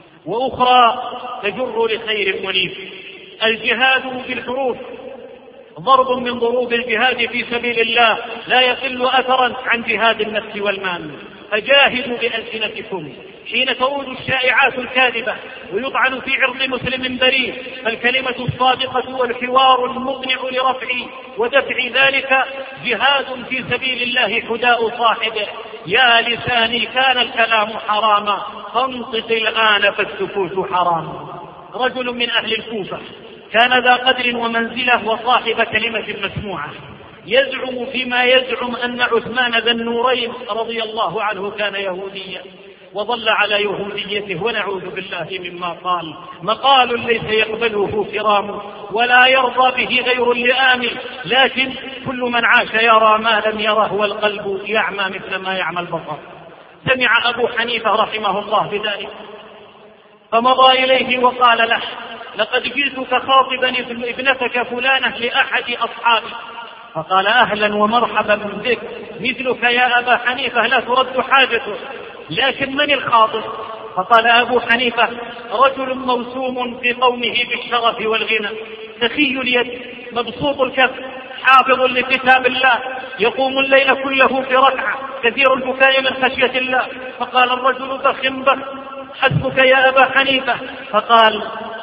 وأخرى تجر لخير منيف. الجهاد بالحروف ضرب من ضروب الجهاد في سبيل الله لا يقل أثرا عن جهاد النفس والمال. فجاهدوا بألسنتكم حين تعود الشائعات الكاذبة ويطعن في عرض مسلم بريء، فالكلمة الصادقة والحوار المقنع لرفع ودفع ذلك جهاد في سبيل الله حداء صاحبه. يا لساني كان الكلام حراما فانطق الآن فالسكوت حرام. رجل من أهل الكوفة كان ذا قدر ومنزلة وصاحب كلمة مسموعة، يزعم فيما يزعم أن عثمان ذا النورين رضي الله عنه كان يهوديا وظل على يهوديته، ونعوذ بالله مما قال. مقال ليس يقبله كرام ولا يرضى به غير لآمن، لكن كل من عاش يرى ما لم يره والقلب يعمى مثل ما يعمى البصر. سمع أبو حنيفة رحمه الله بذلك فمضى إليه وقال له: لقد جئتك خاطبا ابنتك فلانة لأحد أصحابي. فقال: أهلا ومرحبا بك، مثلك يا أبا حنيفة لا ترد حاجته، لكن من الخاطب؟ فقال أبو حنيفة: رجل موسوم في قومه بالشرف والغنى، سخي اليد مبسوط الكف، حافظ لكتاب الله، يقوم الليل كله في ركعة، كثير البكاء من خشية الله. فقال الرجل: بخ بخ، حسبك يا أبا حنيفة. فقال: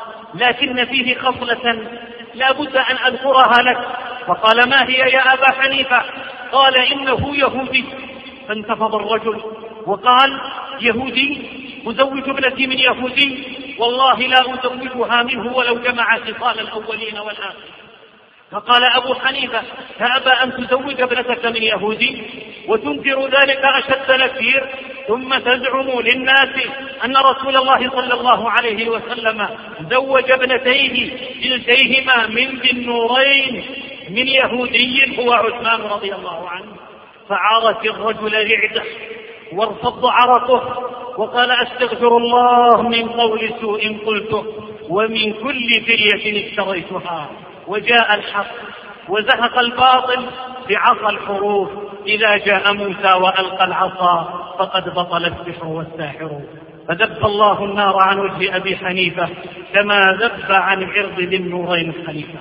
لكن فيه خصلة لا بد أن أذكرها لك. فقال: ما هي يا أبا حنيفة؟ قال: إنه يهودي. فانتفض الرجل وقال: يهودي؟ أزوج ابنتي من يهودي؟ والله لا أزوجها منه ولو جمع خصال الأولين والآخرين. فقال أبو حنيفة: فأبى أن تزوج ابنتك من يهودي وتنكر ذلك أشد نكير، ثم تزعم للناس أن رسول الله صلى الله عليه وسلم زوج ابنتيه كلتيهما من ذي النورين من يهودي هو عثمان رضي الله عنه. فعارت الرجل رعده وارفض عرقه وقال: أستغفر الله من قول سوء قلته ومن كل فرية اشتريتها. وجاء الحق وزهق الباطل بعصا الحروف. إذا جاء موسى وألقى العصا فقد بطل السحر والساحر. فذب الله النار عن وجه أبي حنيفة كما ذب عن عرض ذي النورين الخليفة.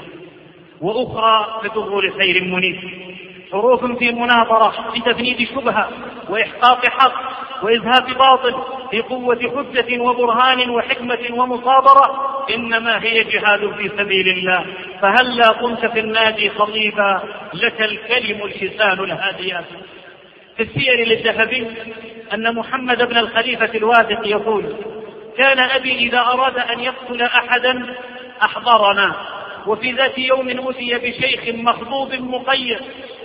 وأخرى تدر لخير منيف، حروف في مناظرة لتفنيد شبهة وإحقاق حق وإزهاق باطل في قوة حجة وبرهان وحكمة ومصابرة، إنما هي جهاد في سبيل الله. فهلا قمت في النادي خطيبا لك الكلم الحسان الهاديات. في السير للذهبي أن محمد بن الخليفة الواثق يقول: كان أبي إذا أراد أن يقتل أحدا أحضرنا، وفي ذات يوم أتي بشيخ مخضوب مقيد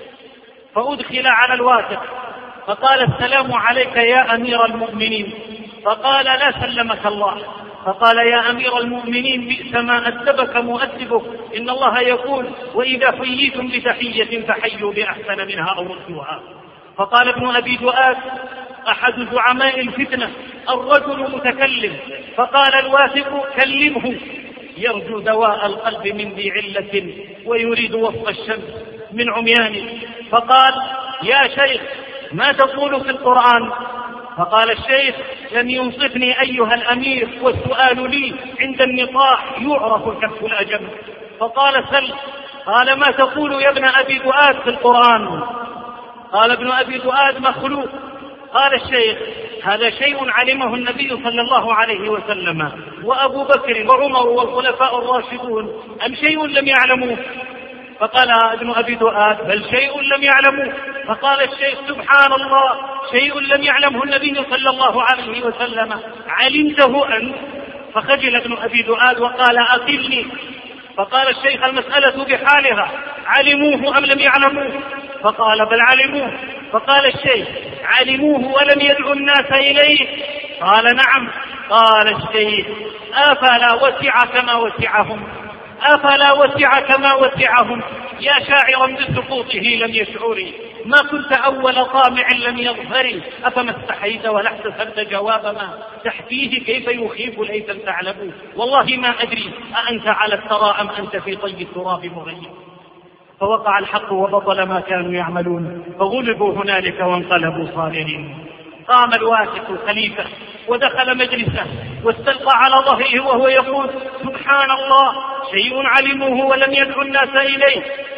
فأدخل على الواثق فقال: السلام عليك يا أمير المؤمنين. فقال: لا سلمك الله. فقال: يا أمير المؤمنين بئس ما أدبك مؤدبك، إن الله يقول: وإذا حييتم بتحية فحيوا بأحسن منها أو ردوها. فقال ابن أبي دؤاد أحد زعماء الفتنة: الرجل متكلم. فقال الواثق: كلمه، يرجو دواء القلب من ذي علة ويريد وفق الشمس من عميان. فقال: يا شيخ ما تقول في القرآن؟ فقال الشيخ: لم ينصفني أيها الأمير، والسؤال لي عند النطاح يعرف الكف الأجم. فقال: سل. قال: ما تقول يا ابن أبي دؤاد في القرآن؟ قال ابن أبي دؤاد: مخلوق. قال الشيخ: هذا شيء علمه النبي صلى الله عليه وسلم وأبو بكر وعمر والخلفاء الراشدون، أم شيء لم يعلموه؟ فقال ابن أبي دؤاد: بل شيء لم يعلموه. فقال الشيخ: سبحان الله، شيء لم يعلمه النبي صلى الله عليه وسلم علمته أنت؟ فخجل ابن أبي دؤاد وقال: أقلني. فقال الشيخ: المسألة بحالها، علموه أم لم يعلموه؟ فقال: بل علموه. فقال الشيخ: علموه ولم يدعو الناس إليه؟ قال: نعم. قال الشيخ: أفلا وسع كما وسعهم؟ أفلا وسع كما وسعهم؟ يا شاعرا بسقوطه لم يشعري، ما كنت أول طامع لم يظهري، أفما استحيت ولا احتسبت جواب ما تحكيه كيف يخيف ليس تعلم؟ والله ما أدري أأنت على الثرى أم أنت في طي التراب مغيب. فوقع الحق وبطل ما كانوا يعملون، فغلبوا هنالك وانقلبوا صاغرين. قام الواثق الخليفة ودخل مجلسه واستلقى على ظهره وهو يقول: سبحان الله، شيء علموه ولم يدعو الناس إليه.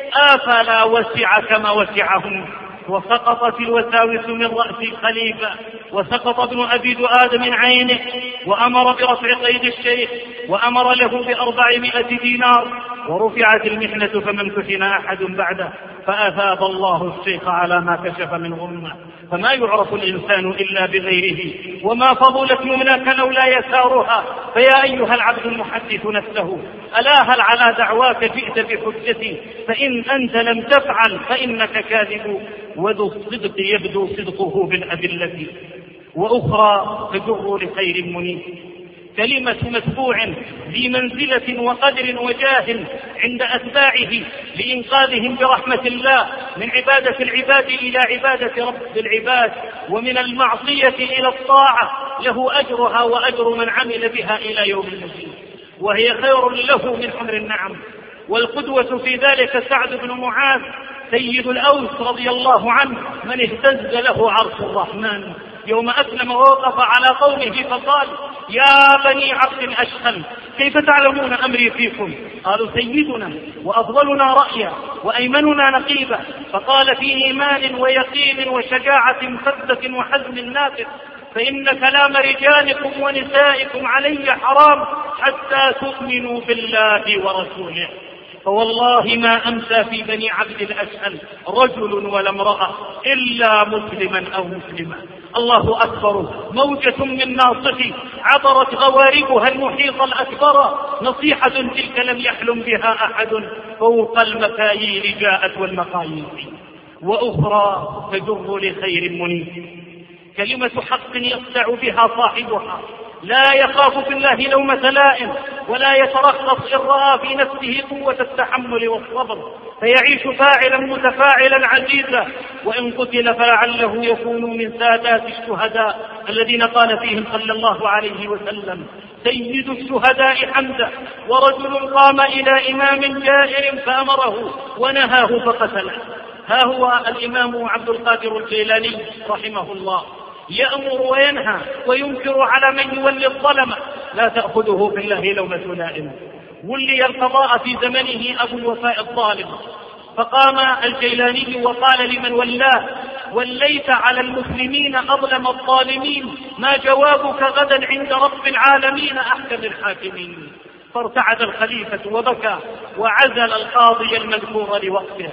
أفلا وسعك ما وسعهم. وسقطت الوساوس من رأس الخليفة، وسقط ابن أبي دؤاد من عينه، وأمر برفع قيد الشيخ، وأمر له بأربعمائة دينار، ورفعت المحنة فما امتحن أحد بعده، فأثاب الله الشيخ على ما كشف من غمه. فما يعرف الإنسان إلا بغيره، وما فضلت يمناك لولا يسارها. فيا أيها العبد المحدث نفسه، ألا هل على دعواك جئت بحجتي؟ فإن أنت لم تفعل فإنك كاذب، وذو الصدق يبدو صدقه بالأدلة، وأخرى تجر لخير منيب. كلمة متبوع ذي منزلة وقدر وجاه عند أتباعه لإنقاذهم برحمة الله من عبادة العباد إلى عبادة رب العباد، ومن المعصية إلى الطاعة، له أجرها وأجر من عمل بها إلى يوم الدين، وهي خير له من حمر النعم. والقدوة في ذلك سعد بن معاذ سيد الأوس رضي الله عنه، من اهتز له عرش الرحمن يوم أسلم ووقف على قومه فقال: يا بني عبد الأشهل، كيف تعلمون أمري فيكم؟ قالوا: سيدنا وأفضلنا رأيا وأيمننا نقيبا. فقال: في إيمان ويقين وشجاعة ثبت وحزم نافذ، فإن كلام رجالكم ونسائكم علي حرام حتى تؤمنوا بالله ورسوله. فوالله ما أمسى في بني عبد الأشهل رجل ولا امرأة إلا مسلما أو مسلما. الله أكبر. موجة من ناصح عبرت غواربها المحيط الأكبر، نصيحة تلك لم يحلم بها أحد، فوق المكاييل جاءت والمقاييل. وأخرى تجر لخير منيب، كلمة حق يخدع بها صاحبها، لا يخاف في الله لومة لائم، ولا يترخص إن رأى في نفسه قوة التحمل والصبر، فيعيش فاعلا متفاعلا عزيزا. وإن قتل فلعله يكون من سادات الشهداء الذين قال فيهم صلى الله عليه وسلم: سيد الشهداء حمزة، ورجل قام إلى إمام جائر فأمره ونهاه فقتله. ها هو الإمام عبد القادر الجيلاني رحمه الله يأمر وينهى وينكر على من يولي الظلمة، لا تأخذه في الله لومة لائم. ولي القضاء في زمنه أبو الوفاء الظالم، فقام الجيلاني وقال لمن ولاه: وليت على المسلمين أظلم الظالمين، ما جوابك غدا عند رب العالمين أحكم الحاكمين. فارتعد الخليفة وبكى وعزل القاضي المذكور لوقفه.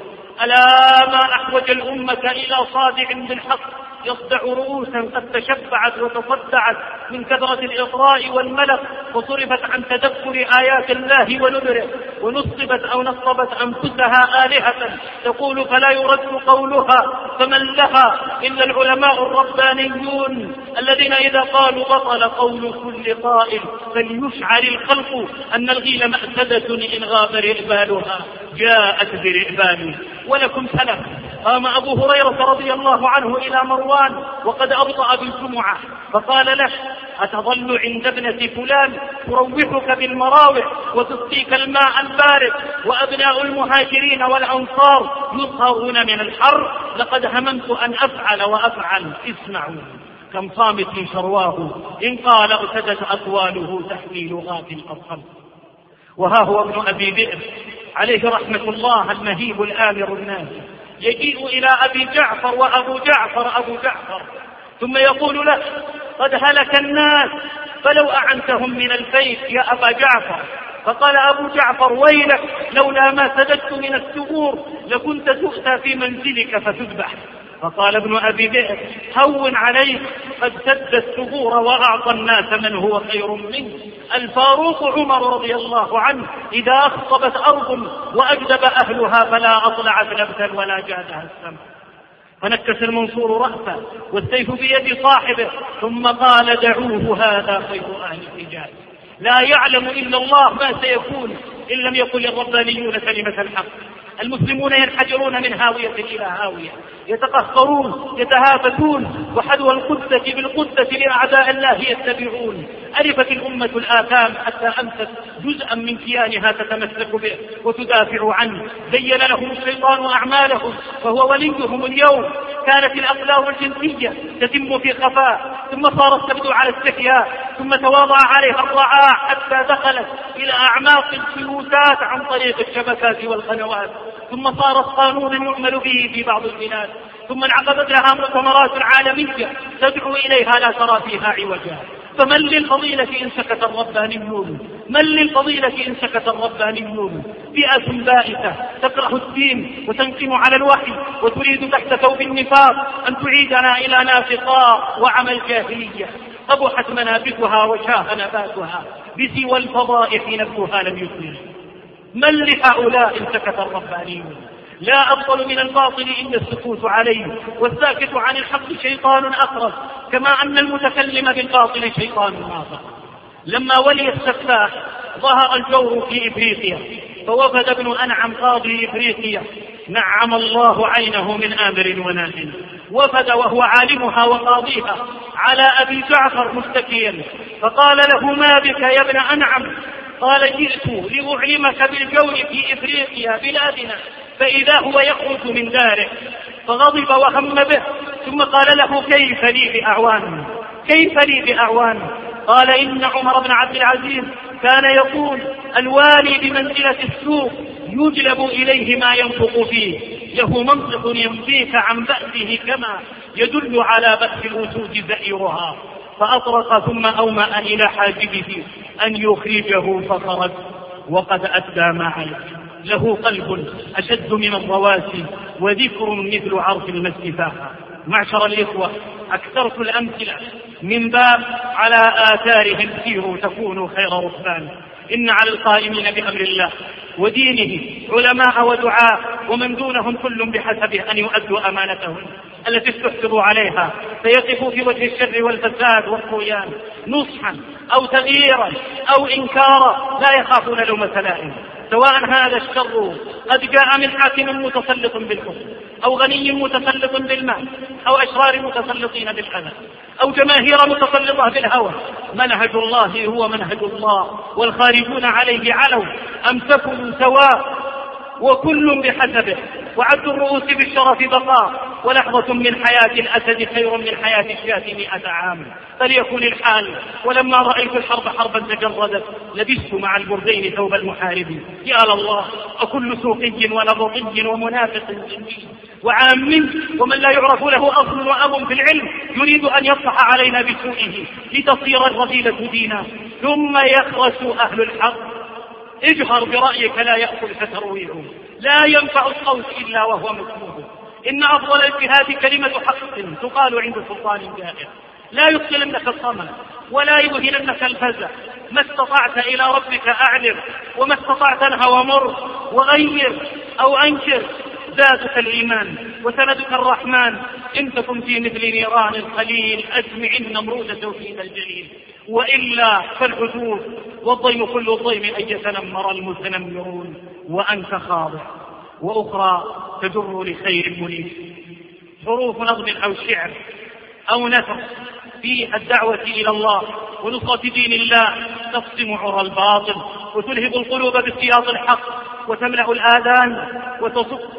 ألا ما أحوج الأمة إلى صادع بالحق يصدع رؤوسا قد تشبعت وتصدعت من كثرة الإطراء والملق، وصرفت عن تدبر آيات الله ونذره، ونصبت أو نصبت أنفسها آلهة تقول فلا يرد قولها، فمن لها إلا العلماء الربانيون الذين إذا قالوا بطل قول كل قائل، فليشعر الخلق أن الغيل مأسدة إن غاب رئبالها جاءت برئبال. ولكم سلف. قام أبو هريرة رضي الله عنه إلى مروان وقد أبطأ بالجمعة، فقال له: أتظل عند ابنة فلان تروحك بالمراوح وتسقيك الماء البارد، وأبناء المهاجرين والأنصار يصهرون من الحر؟ لقد هممت أن أفعل وأفعل. اسمعوا كم صامت شرواه، إن قال ارتدت أطواله تحميل غاف الأطفال. وها هو ابن أبي بئر عليه رحمة الله المهيب الآمر الناس، يجيء إلى أبي جعفر وأبو جعفر أبو جعفر ثم يقول له: قد هلك الناس فلو أعنتهم من البيت يا أبا جعفر. فقال أبو جعفر: ويلك، لولا ما سددت من الثغور لكنت تؤتى في منزلك فتذبح. فقال ابن أبي بئر: هون عليك، قد سد الثغور وأعطى الناس من هو خير منه. الفاروق عمر رضي الله عنه إذا أخطبت أرض وأجدب أهلها فلا أطلعت نبتا ولا جادها السماء. فنكس المنصور رأسه والسيف بيد صاحبه، ثم قال: دعوه، هذا خير أهل الرجال، لا يعلم إلا الله ما سيكون إن لم يقل الربانيون كلمة الحق. المسلمون ينحدرون من هاوية إلى هاوية، يتقهقرون، يتهافتون، وحذو القدة بالقدة لأعداء الله يتبعون. عرفت الأمة الآثام حتى أمست جزءا من كيانها تتمسك به وتدافع عنه. زين لهم الشيطان أعمالهم فهو وليهم اليوم. كانت الأقدار الجنسية تتم في خفاء، ثم صارت تبدو على استحياء، ثم تواضع عليها الرعاع حتى دخلت إلى أعماق البيوتات عن طريق الشبكات والقنوات، ثم صارت قانونا يعمل به في بعض البلاد، ثم انعقدت لها مؤتمرات عالمية تدعو إليها لا ترى فيها عوجا. فمن للفضيلة إن سكت الربانيون؟ من للفضيلة إن سكت الربانيون؟ فئة بائسة تكره الدين وتنقم على الوحي وتريد تحت ثوب النفاق أن تعيدنا إلى نافقاء وعمل جاهلية. قبحت منابتها وشاه نباتها، بسوى الفضائح نبتها لم يثمر. من لهؤلاء إن سكت الربانيون؟ لا أفضل من الباطل إلا السكوت عليه، والساكت عن الحق شيطان أخرس، كما أن المتكلم بالباطل شيطان ناطق. لما ولي السفاح ظهر الجور في إفريقيا، فوفد ابن أنعم قاضي إفريقيا نعم الله عينه من آمر وناهٍ، وفد وهو عالمها وقاضيها على أبي جعفر مشتكيا، فقال له ما بك يا ابن أنعم؟ قال جئت لأعلمك بالجور في إفريقيا بلادنا، فإذا هو يخرج من داره. فغضب وهم به، ثم قال له كيف لي بأعوان؟ كيف لي بأعوان؟ قال إن عمر بن عبد العزيز كان يقول الوالي بمنزلة السوق يجلب إليه ما ينفق فيه، له منطق ينفيك عن بأسه كما يدل على بأس الأسود زئيرها. فأطرق ثم أومأ إلى حاجبه أن يخرجه فخرج وقد أدى ما عليه. له قلب أشد من الرواسي وذكر مثل عرف المستفاحة. معشر الإخوة، أكثرت الأمثلة من باب على آثارهم سيروا تكونوا خير ركبان. إن على القائمين بأمر الله ودينه علماء ودعاء ومن دونهم كل بحسبه أن يؤدوا أمانتهم التي استحفظوا عليها، فيقفوا في وجه الشر والفساد والطغيان نصحا أو تغييرا أو إنكارا، لا يخافون لومة لائم، سواء هذا الشر قد جاء من حاكم متسلط بالحكم أو غني متسلط بالمال أو أشرار متسلطين بالأذى أو جماهير متسلطة بالهوى. منهج الله هو منهج الله، والخارجون عليه علوا أم تكونوا سواء، وكل بحسبه. وعد الرؤوس بالشرف بقاء، ولحظة من حياة الأسد خير من حياة الشاة مئة عام. فليكن الحال. ولما رأيت الحرب حربا تجردت لبست مع البردين ثوب المحارب. يا الله، أكل سوقي ونبطي ومنافق جني وعام ومن لا يعرف له أصل وأب في العلم يريد أن يصلح علينا بسوئه لتصير الرذيلة دينا، ثم يخرس أهل الحق. اجهر برأيك لا يأكل فترويه، لا ينفع الصوت إلا وهو مسموع. إن أفضل الجهاد كلمة حق تقال عند سلطان جائر. لا يدخلنك الصمم ولا يذهلنك الفزع. ما استطعت إلى ربك أعلم، وما استطعت انهى ومر وغير أو أنكر. ذاتك الإيمان وسندك الرحمن. إن تكن في مثل نيران الخليل أجمع النمرود توحيد الجليل، وإلا فالحدود والضيم كل الضيم أن يتنمر المتنمرون. وأنت خاضع وأخرى تجر لخير منيب. حروف نظم أو شعر أو نثر في الدعوة إلى الله ونصرة دين الله تصدم عرى الباطل وتلهب القلوب بالسياط الحق وتملأ الآذان وتصف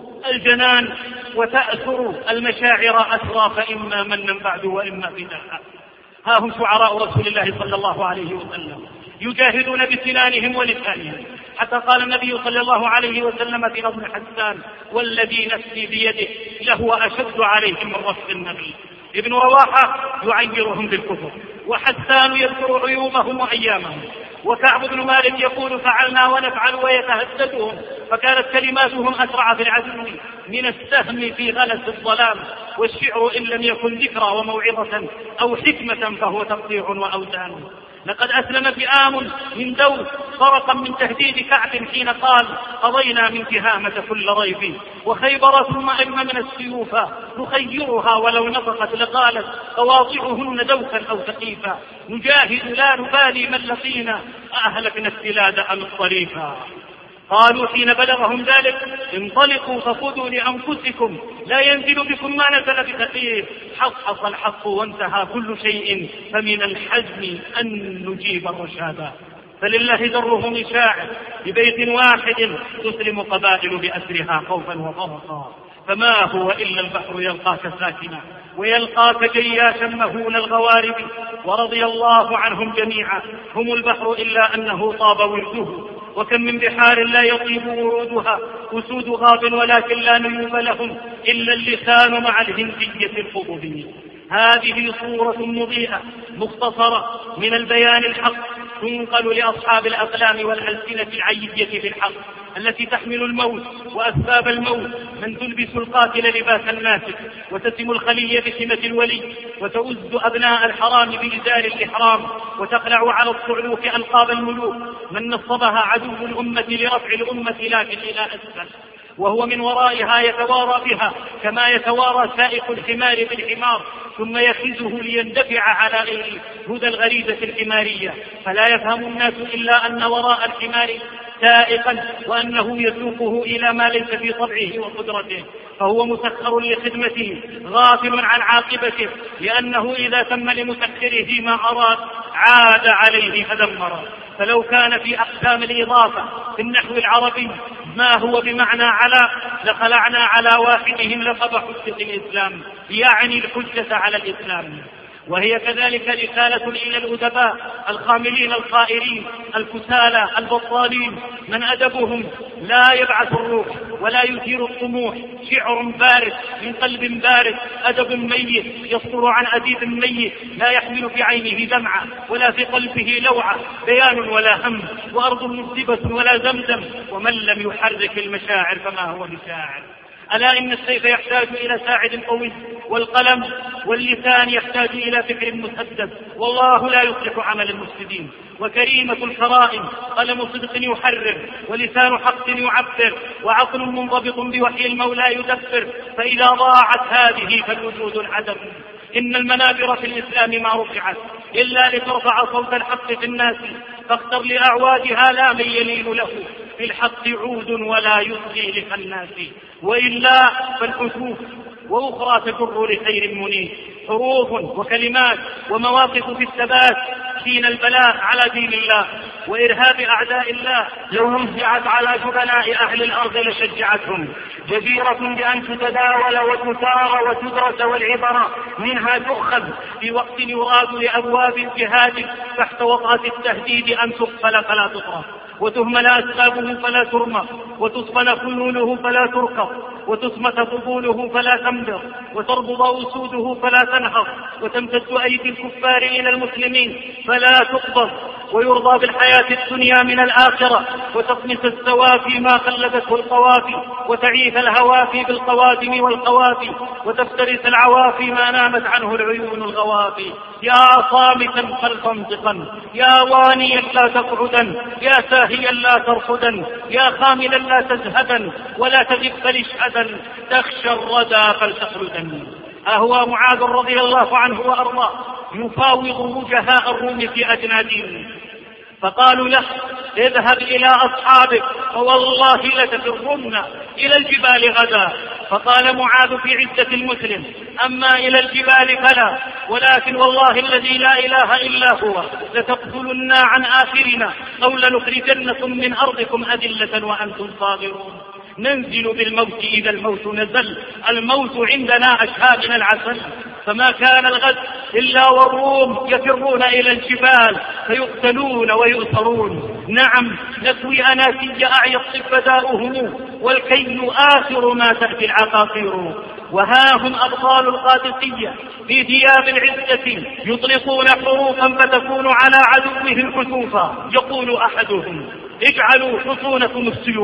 الجنان وتأثر المشاعر أسرى، فإما منا بعد وإما فداء. ها هم شعراء رسول الله صلى الله عليه وسلم يجاهدون بسنانهم ولسانهم، حتى قال النبي صلى الله عليه وسلم في نظم حسان والذي نفسي بيده لهو أشد عليهم من رفض النبي. ابن رواحة يعيرهم بالكفر، وحسان يذكر عيوبهم وأيامهم، وكعب بن مالك يقول فعلنا ونفعل ويتهددهم، فكانت كلماتهم أسرع في العدو من السهم في غلس الظلام. والشعر إن لم يكن ذكرى وموعظة أو حكمة فهو تقطيع وأوزان. لقد أسلم فئام من دوس فرقا من تهديد كعب حين قال قضينا من تهامة كل ريب، وخيبر ثم أم من السيوف نخيرها ولو نطقت لقالت قواطعهن دوسا أو ثقيفا. نجاهد لا نبالي من لقينا أهلكنا السلاد أم الطريفا. قالوا حين بلغهم ذلك: انطلقوا فخذوا لأنفسكم لا ينزل بكم ما نزل بثقيل. حصحص الحق وانتهى كل شيء، فمن الحزم أن نجيب الرشادا. فلله دره من شاعر ببيت واحد تسلم قبائل بأسرها خوفا وضرقا. فما هو إلا البحر يلقاك ساكنا ويلقاك جياشا مهون الغوارب. ورضي الله عنهم جميعا. هم البحر إلا أنه طاب ولده، وكم من بحار لا يطيب ورودها أسود غاب ولكن لا نيوب لهم إلا اللسان مع الهندية الخضب. هذه صورة مضيئة مختصرة من البيان الحق تنقل لأصحاب الأقلام والألسنة العيدية في الحق التي تحمل الموت وأسباب الموت، من تلبس القاتل لباس الناس وتسم الخلي بسمة الولي وتؤز أبناء الحرام بإزار الإحرام وتقلع على الصعلوك ألقاب الملوك، من نصبها عدو الأمة لرفع الأمة لكن إلى أسفل، وهو من ورائها يتوارى بها كما يتوارى سائق الحمار بالحمار، ثم يخزه ليندفع على هدى الغريزة الحمارية. فلا يفهم الناس إلا أن وراء الحمار سائقا وأنه يسوقه إلى ما ليس في طبعه وقدرته، فهو مسخر لخدمته غافل عن عاقبته، لأنه إذا تم لمسخره ما أراد عاد عليه فدمره. فلو كان في أقسام الإضافة في النحو العربي ما هو بمعنى على لخلعنا على واحدهم لقب حجة الإسلام، يعني الحجة على الإسلام. وهي كذلك رسالة إلى الأدباء الخاملين الخائرين الكسالى البطالين، من أدبهم لا يبعث الروح ولا يثير الطموح، شعر بارد من قلب بارد، أدب ميت يصدر عن أديب ميت لا يحمل في عينه دمعة ولا في قلبه لوعة، بيان ولا هم، وأرض مذبة ولا زمزم، ومن لم يحرك المشاعر فما هو بشاعر. ألا إن السيف يحتاج إلى ساعد قوي، والقلم واللسان يحتاج إلى فكر مسدد، والله لا يصلح عمل المفسدين. وكريمة الكرائم قلم صدق يحرر، ولسان حق يعبر، وعقل منضبط بوحي المولى يدبر. فإذا ضاعت هذه فالوجود العدم. إن المنابر في الإسلام ما رفعت إلا لترفع صوت الحق في الناس، فاختر لأعوادها لا من يلين له، في الحق عود ولا يصغي لخناس، وإلا فالحسوف وأخرى تجر لخير منيب، حروف وكلمات ومواقف في الثبات حين البلاء على دين الله وإرهاب أعداء الله. لو نزعت على جبناء أهل الأرض لشجعتهم، جديرة بأن تتداول وتثار وتدرس، والعبرة منها تؤخذ في وقت يراد لأبواب الجهاد تحت وطأة التهديد أن تقفل فلا تطرح، وتهمل أسبابه فلا ترمى، وتصفن خيوله فلا تركض، وتسمت طبوله فلا تنبض، وتربض أسوده فلا تنهض، وتمتد أيدي الكفار إلى المسلمين فلا تقبض، ويرضى بالحياة الدنيا من الآخرة، وتطمس السوافي ما قلدته القوافي، وتعيث الهوافي بالقوادم والقوافي، وتفترس العوافي ما نامت عنه العيون الغوافي. يا صامتا فلتنطقا، يا وانيا لا تقعدا، يا ساهيا لا ترقدا، يا خاملا لا تزهدا، ولا تغب فلاشهدا، تخشى الردى فلتخلدا. أهو معاذ رضي الله عنه وأرضاه يفاوض وجهاء الروم في أجنادهم، فقالوا له: اذهب إلى أصحابك فوالله لتفرن إلى الجبال غدا. فقال معاذ في عزة المسلم: أما إلى الجبال فلا، ولكن والله الذي لا إله إلا هو لتقتلن عن آخرنا أو لنخرجنكم من أرضكم أذلة وأنتم صاغرون. ننزل بالموت إذا الموت نزل، الموت عندنا أشهى من العسل. فما كان الغد إلا والروم يفرون إلى الجبال فيقتلون ويؤثرون. نعم، نسوي أناسي أعي الطب داؤهم، والكي آخر ما تأتي العقاقير. وها هم أبطال القادسية في ثياب العزة يطلقون حروفا فتكون على عدوهم كسوفا. يقول أحدهم: اجعلوا حصونكم السيوف،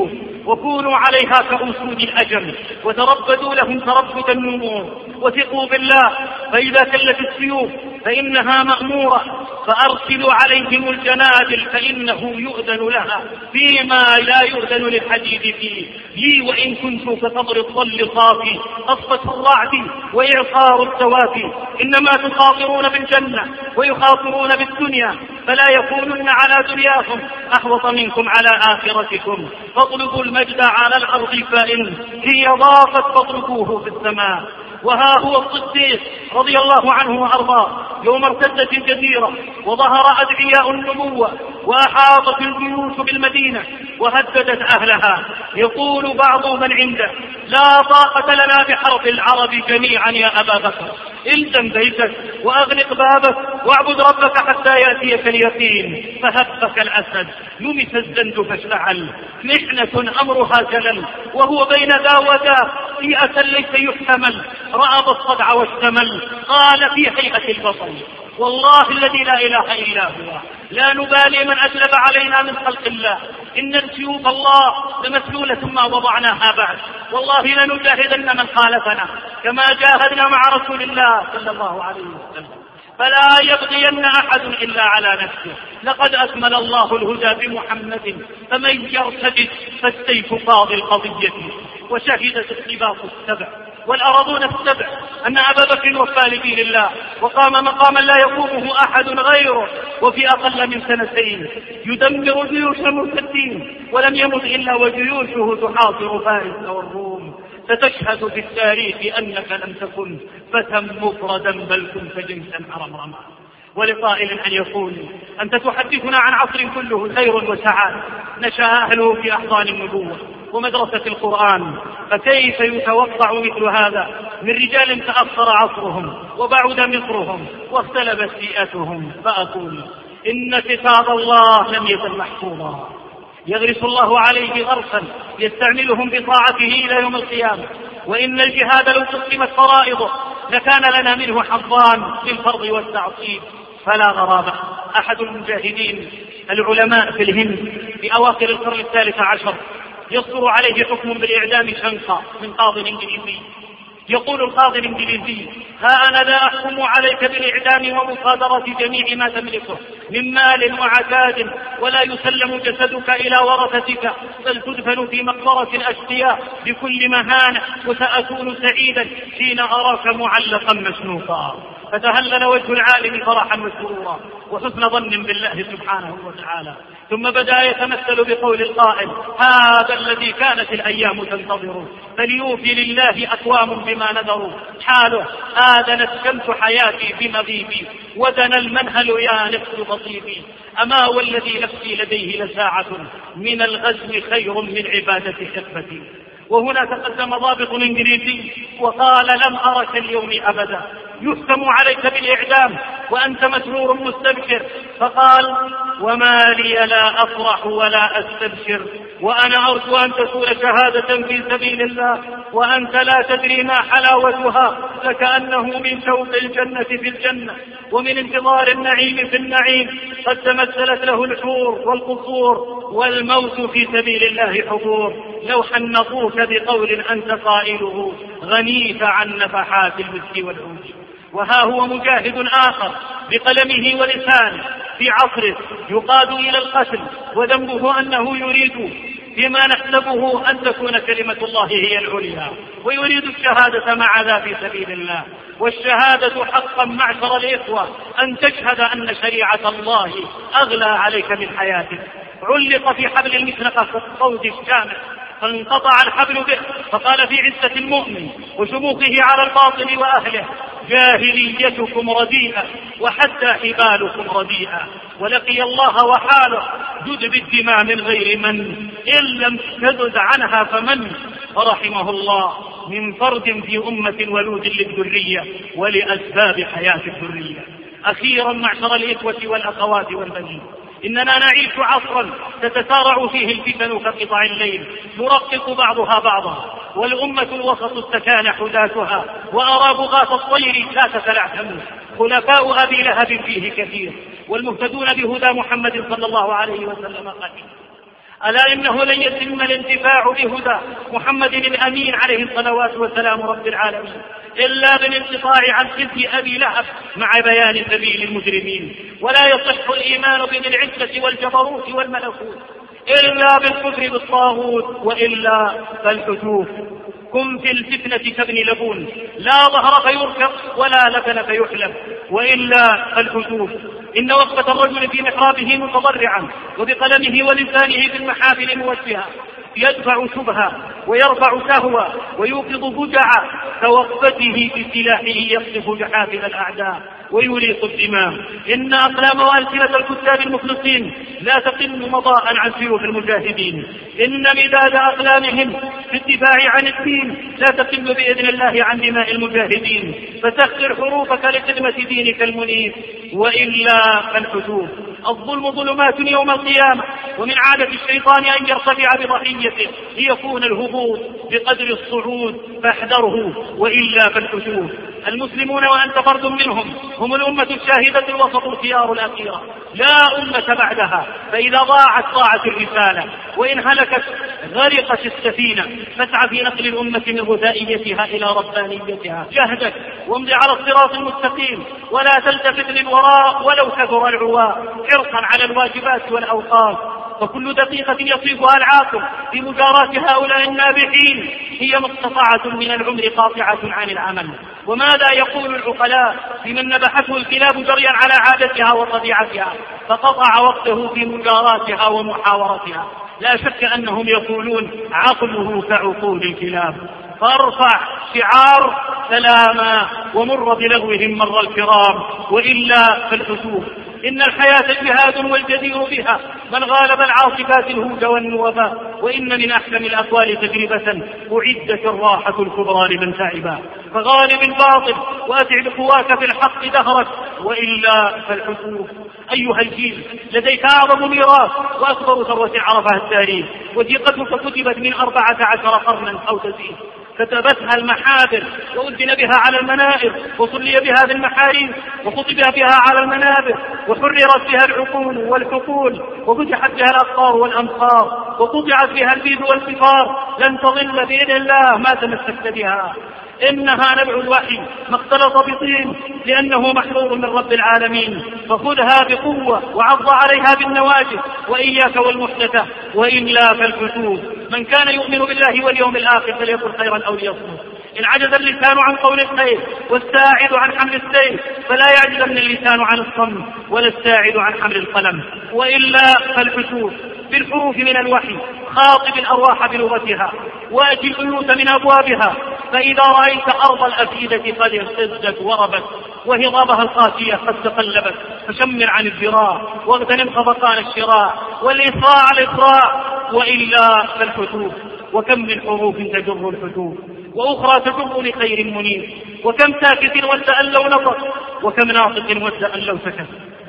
وكونوا عليها كأسود الأجل وتربدوا لهم تربد النمور، وثقوا بالله فإذا كلت السيوف فإنها مأمورة، فأرسلوا عليهم الجنادل فإنه يؤذن لها فيما لا يؤذن للحديد فيه. لي وإن كنت كصبر الظل صافي قصة الرعد وإعصار السوافي، إنما تخاطرون بالجنة ويخاطرون بالدنيا، فلا يكونن على دنياهم أحوط منكم على آخرتكم. فاطلبوا المجد على الأرض فإن هي ضافت فاطلبوه في السماء. وها هو الصديق رضي الله عنه وأرضاه يوم ارتدت الجزيرة وظهر أدعياء النبوة وأحاطت الجيوش بالمدينة وهددت أهلها، يقول بعض من عنده: لا طاقة لنا بحرب العرب جميعا يا أبا بكر، الزم بيتك وأغلق بابك واعبد ربك حتى يأتيك اليقين. فهبك الأسد لمس الزند فاشتعل، محنة أمرها جلل وهو بين ذا وذا يأسا ليس يحتمل، رأب الصدع واشتمل قال في هيئة البصر: والله الذي لا إله إلا هو لا نبالي من أجلب علينا من خلق الله، إن السيوف الله لمسلولة ما وضعناها بعد، والله لنجاهدن من خالفنا كما جاهدنا مع رسول الله صلى الله عليه وسلم، فلا يبغين أحد إلا على نفسه، لقد أكمل الله الهدى بمحمد، فمن يرتد فالسيف قاضي القضية. وشهدت السباق السبع والأرضون السبع أن أبا بكر وفى لدين الله وقام مقاما لا يقومه أحد غيره، وفي أقل من سنتين يدمر جيوش المرتدين، ولم يمت إلا وجيوشه تحاصر فارس والروم. ستشهد في التاريخ أنك لم تكن فتى مفردا بل كنت جنسا حرمرما. ولقائل أن يقول: أنت تحدثنا عن عصر كله خير وسعادة نشأ أهله في أحضان النبوة ومدرسة القرآن، فكيف يتوقع مثل هذا من رجال تأخر عصرهم وبعد مصرهم واختلفت بيئتهم؟ فأقول: إن كتاب الله لم يزل محفوظا، يغرس الله عليه غرسا يستعملهم بطاعته إلى يوم القيامة، وإن الجهاد لو قسمت فرائضه لكان لنا منه حظان للفرض والتعصيب. فلا غرابة أحد المجاهدين العلماء في الهند في أواخر القرن الثالث عشر يصدر عليه حكم بالإعدام شنقا من قاض إنجليزي. يقول القاضي الإنجليزي: ها أنا لا أحكم عليك بالإعدام ومصادرة جميع ما تملكه من مال وعتاد، ولا يسلم جسدك إلى ورثتك، بل تدفن في مقبرة الأشقياء بكل مهانة، وسأكون سعيدا حين أراك معلقا مسنوقا. فتهلل وجه العالم فرحا وسرورا وحسن ظن بالله سبحانه وتعالى، ثم بدأ يتمثل بقول القائل: هذا الذي كانت الأيام تنتظر، فليوفي لله أقوام بما نذروا، حاله آذنت شمس حياتي بمغيبي، ودنا المنهل يا نفس بطيبي، أما والذي نفسي لديه لساعة من الغزو خير من عبادة حقبتي. وهنا تقدم ضابط إنجليزي وقال: لم أرك اليوم أبدا يحكم عليك بالإعدام وأنت مسرور مستبشر. فقال: وما لي لا أفرح ولا أستبشر، وأنا أرجو أن تكون شهادة في سبيل الله وأنت لا تدري ما حلاوتها، لكأنه من شوق الجنة في الجنة ومن انتظار النعيم في النعيم، قد تمثلت له الحور والقصور، والموت في سبيل الله حضور. لو حنطوك بقول أنت قائله غنيت عن نفحات المسك والعود. وها هو مجاهد آخر بقلمه ولسانه في عصره يقاد إلى القتل، وذنبه أنه يريد بما نحسبه أن تكون كلمة الله هي العليا، ويريد الشهادة مع ذا في سبيل الله. والشهادة حقا معشر الإخوة أن تشهد أن شريعة الله أغلى عليك من حياتك. علق في حبل المشنقة كالصوت الشامخ فانقطع الحبل به، فقال في عزة المؤمن وشموخه على الباطل وأهله: جاهليتكم رديئة وحتى حبالكم رديئة، ولقي الله وحاله جد بالدماء من غير من، إن لم تجد عنها فمن. فرحمه الله من فرد في أمة ولود للذرية ولأسباب حياة الذرية. أخيرا معشر الإخوة والأخوات والبنين، إننا نعيش عصرا تتسارع فيه الفتن كقطع الليل، يرقق بعضها بعضا، والأمة الوسط استكان حداثها، وأرى بغاة الطير لا تتلعثم. خلفاء أبي لهب فيه كثير، والمهتدون بهدى محمد صلى الله عليه وسلم قليل. ألا إنه لن يتم الانتفاع بهدى محمد الأمين عليه الصلوات والسلام رب العالمين إلا بالانقطاع عن خزي أبي لهب مع بيان سبيل المجرمين، ولا يصح الإيمان بذي العزة والجبروت والملكوت إلا بالكفر بالطاغوت، وإلا فالحتوف. كن في الفتنة كابن لبون، لا ظهر فيركب ولا لبن فيحلب، وإلا فالحتوف. إن وقفة الرجل في محرابه متضرعا وبقلمه ولسانه في المحافل موجها يدفع شبهة ويرفع سهوة ويوقظ فجعة كوقفته بسلاحه يقذف جحافل الأعداء ويريق الدماء. إن أقلام وألسنة الكتاب المخلصين لا تقل مضاء عن سيوف المجاهدين. إن مداد أقلامهم في الدفاع عن الدين لا تقل بإذن الله عن دماء المجاهدين. فسخر حروفك لخدمة دينك المنيف، وإلا فالحتوف. الظلم ظلمات يوم القيامة، ومن عادة الشيطان أن يرتفع بضحيته ليكون الهبوط بقدر الصعود، فاحذره، وإلا فالحتوف. المسلمون وأنت فرد منهم هم الأمة الشاهدة الوسط الخيار الأخيرة، لا أمة بعدها. فإذا ضاعت ضاعت الرسالة، وإن هلكت غرقت السفينة. فاسعى في نقل الأمة من غثائيتها إلى ربانيتها. جهدك وامضي على الصراط المستقيم، ولا تلتفت للوراء ولو كثر العواء، حرصا على الواجبات والأوقات. فكل دقيقة يصيبها العاقل في مجاراة هؤلاء النابحين هي مقطعة من العمر قاطعة عن العمل. وماذا يقول العقلاء لمن نبحته الكلاب جريا على عادتها وطبيعتها فقطع وقته في مجاراتها ومحاورتها؟ لا شك أنهم يقولون عقله كعقول الكلاب. فارفع شعار سلاما ومر بلغوهم مر الكرام، وإلا فالحتوف. إن الحياة جهاد والجدير بها من غالب العاصفات الهود والنوباء. وإن من أحكم الأقوال تجربة أعدت الراحة الكبرى لمن تعبا. فغالب الباطل وأتعب قواك في الحق دهرك، وإلا فالحتوف. أيها الجيل، لديك أعظم ميراث وأكبر ثروة عرفها التاريخ، وثيقتك كتبت من أربعة عشر قرنا أو تزيد. كتبتها المحابر وأذن بها على المنائر، وصلي بها بالمحاريب، وخطب بها على المنابر، وحررت بها العقول والحقول، وفتحت بها الأقطار والأمصار، وقطعت بها البيض والصفار. لن تضل بإذن الله ما تمسكت بها. إنها نبع الوحي ما اختلط بطين، لأنه محظور من رب العالمين. فخذها بقوة وعض عليها بالنواجذ، وإياك والمحدثة، وإلا فالكتوب. من كان يؤمن بالله واليوم الآخر فليقل خيرا أو ليصمت. إن عجز اللسان عن قول الخير والساعد عن حمل السيف فلا يعجزن اللسان عن الصمت ولا الساعد عن حمل القلم، وإلا فالكتوب. بالحروف من الوحي خاطب الأرواح بلغتها، وأتي البيوت من أبوابها. فإذا رأيت أرض الأفئدة قد اهتزت وربت، وهضابها القاسية قد تقلبت، فشمر عن الذراع واغتنم خفقان الشراع والإسراع الإسراع، وإلا فالحتوف. وكم من حروف تجر الحتوف، وأخرى تجر لخير منير. وكم ساكت وسأل لو نطق، وكم ناطق وسأل لو سكت.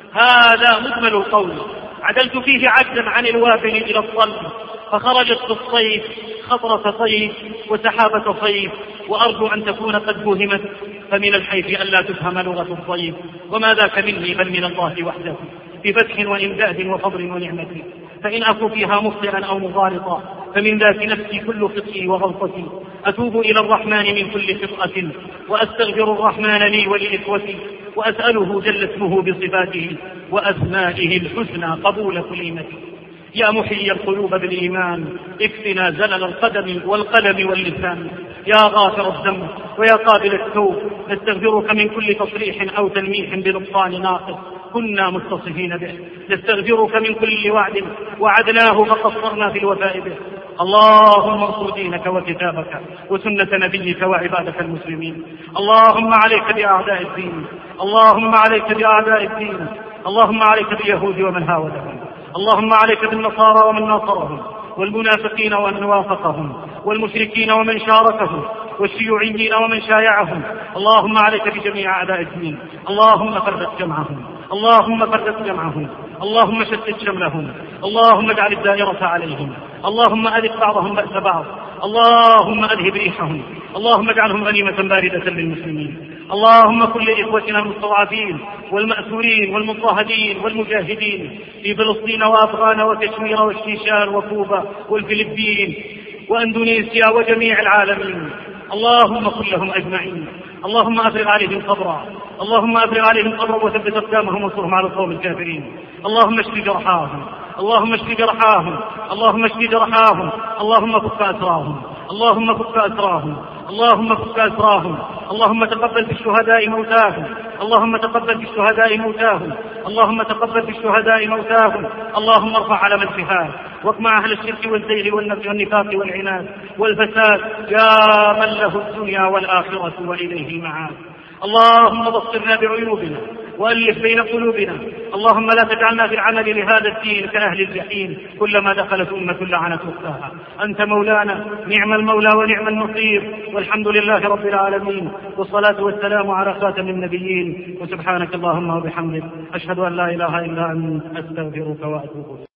هذا مجمل القول عدلت فيه عجزا عن الوابل إلى الصلب، فخرجت في الصيف خطرة صيف وسحابة صيف، وأرجو أن تكون قد فهمت، فمن الحيث ألا تفهم لغة الصيف. وما ذاك مني بل من الله وحده، بفتح وإمداد وفضل ونعمة. فإن أكو فيها مخطئا أو مغالطا فمن ذات نفسي كل خطئي وغلطتي. أتوب إلى الرحمن من كل خطأة، وأستغفر الرحمن لي ولإخوتي، وأسأله جل اسمه بصفاته وأسمائه الحسنى قبول كلمتي. يا محيي القلوب بالإيمان اكفنا زلل القدم والقلم واللسان. يا غافر الذنب ويا قابل التوب، نستغفرك من كل تصريح أو تلميح بنقصان ناقص كنا متصفين به. نستغفرك من كل وعد وعدناه فقصرنا في الوفاء به. اللهم انصر دينك وكتابك وسنة نبيك وعبادك المسلمين. اللهم عليك بأعداء الدين، اللهم عليك بأعداء الدين، اللهم عليك باليهود ومن هاودهم، اللهم عليك بالنصارى ومن ناصرهم، والمنافقين ومن وافقهم، والمشركين ومن شاركهم، والشيوعيين ومن شايعهم. اللهم عليك بجميع أعداء الدين. اللهم فرق جمعهم، اللهم فرق جمعهم، اللهم شتت شملهم، اللهم اجعل الدائرة عليهم، اللهم أذق بعضهم بأس بعض، اللهم أذهب ريحهم، اللهم اجعلهم غنيمة باردة للمسلمين. اللهم كن لإخوتنا المستضعفين والمأسورين والمضطهدين والمجاهدين في فلسطين وأفغان وكشمير والشيشان وكوبا والفلبين وأندونيسيا وجميع العالمين، اللهم كن لهم أجمعين. اللهم أفرغ عليهم صبرا، اللهم أفرغ عليهم صبرا وثبت أقدامهم وانصرهم على القوم الكافرين. اللهم اشف جرحاهم، اللهم اشف جرحاهم، اللهم اشف جرحاهم، اللهم فك أسراهم، اللهم فك أسراهم، اللهم فك أسراهم، اللهم تقبل في الشهداء موتاهم، اللهم تقبل في الشهداء موتاهم، اللهم تقبل في الشهداء موتاهم، اللهم ارفع علم الجهاد واقمع أهل الشرك والزيغ والنفاق والعناد والفساد يا من له الدنيا والآخرة وإليه المعاد. اللهم بصرنا بعيوبنا وألف بين قلوبنا، اللهم لا تجعلنا في العمل لهذا الدين كأهل الجحيم كلما دخلت أمة لعنت أختها. أنت مولانا، نعم المولى ونعم النصير، والحمد لله رب العالمين، والصلاة والسلام على خاتم النبيين، وسبحانك اللهم وبحمدك أشهد أن لا إله إلا أنت أستغفرك وأتوب إليك.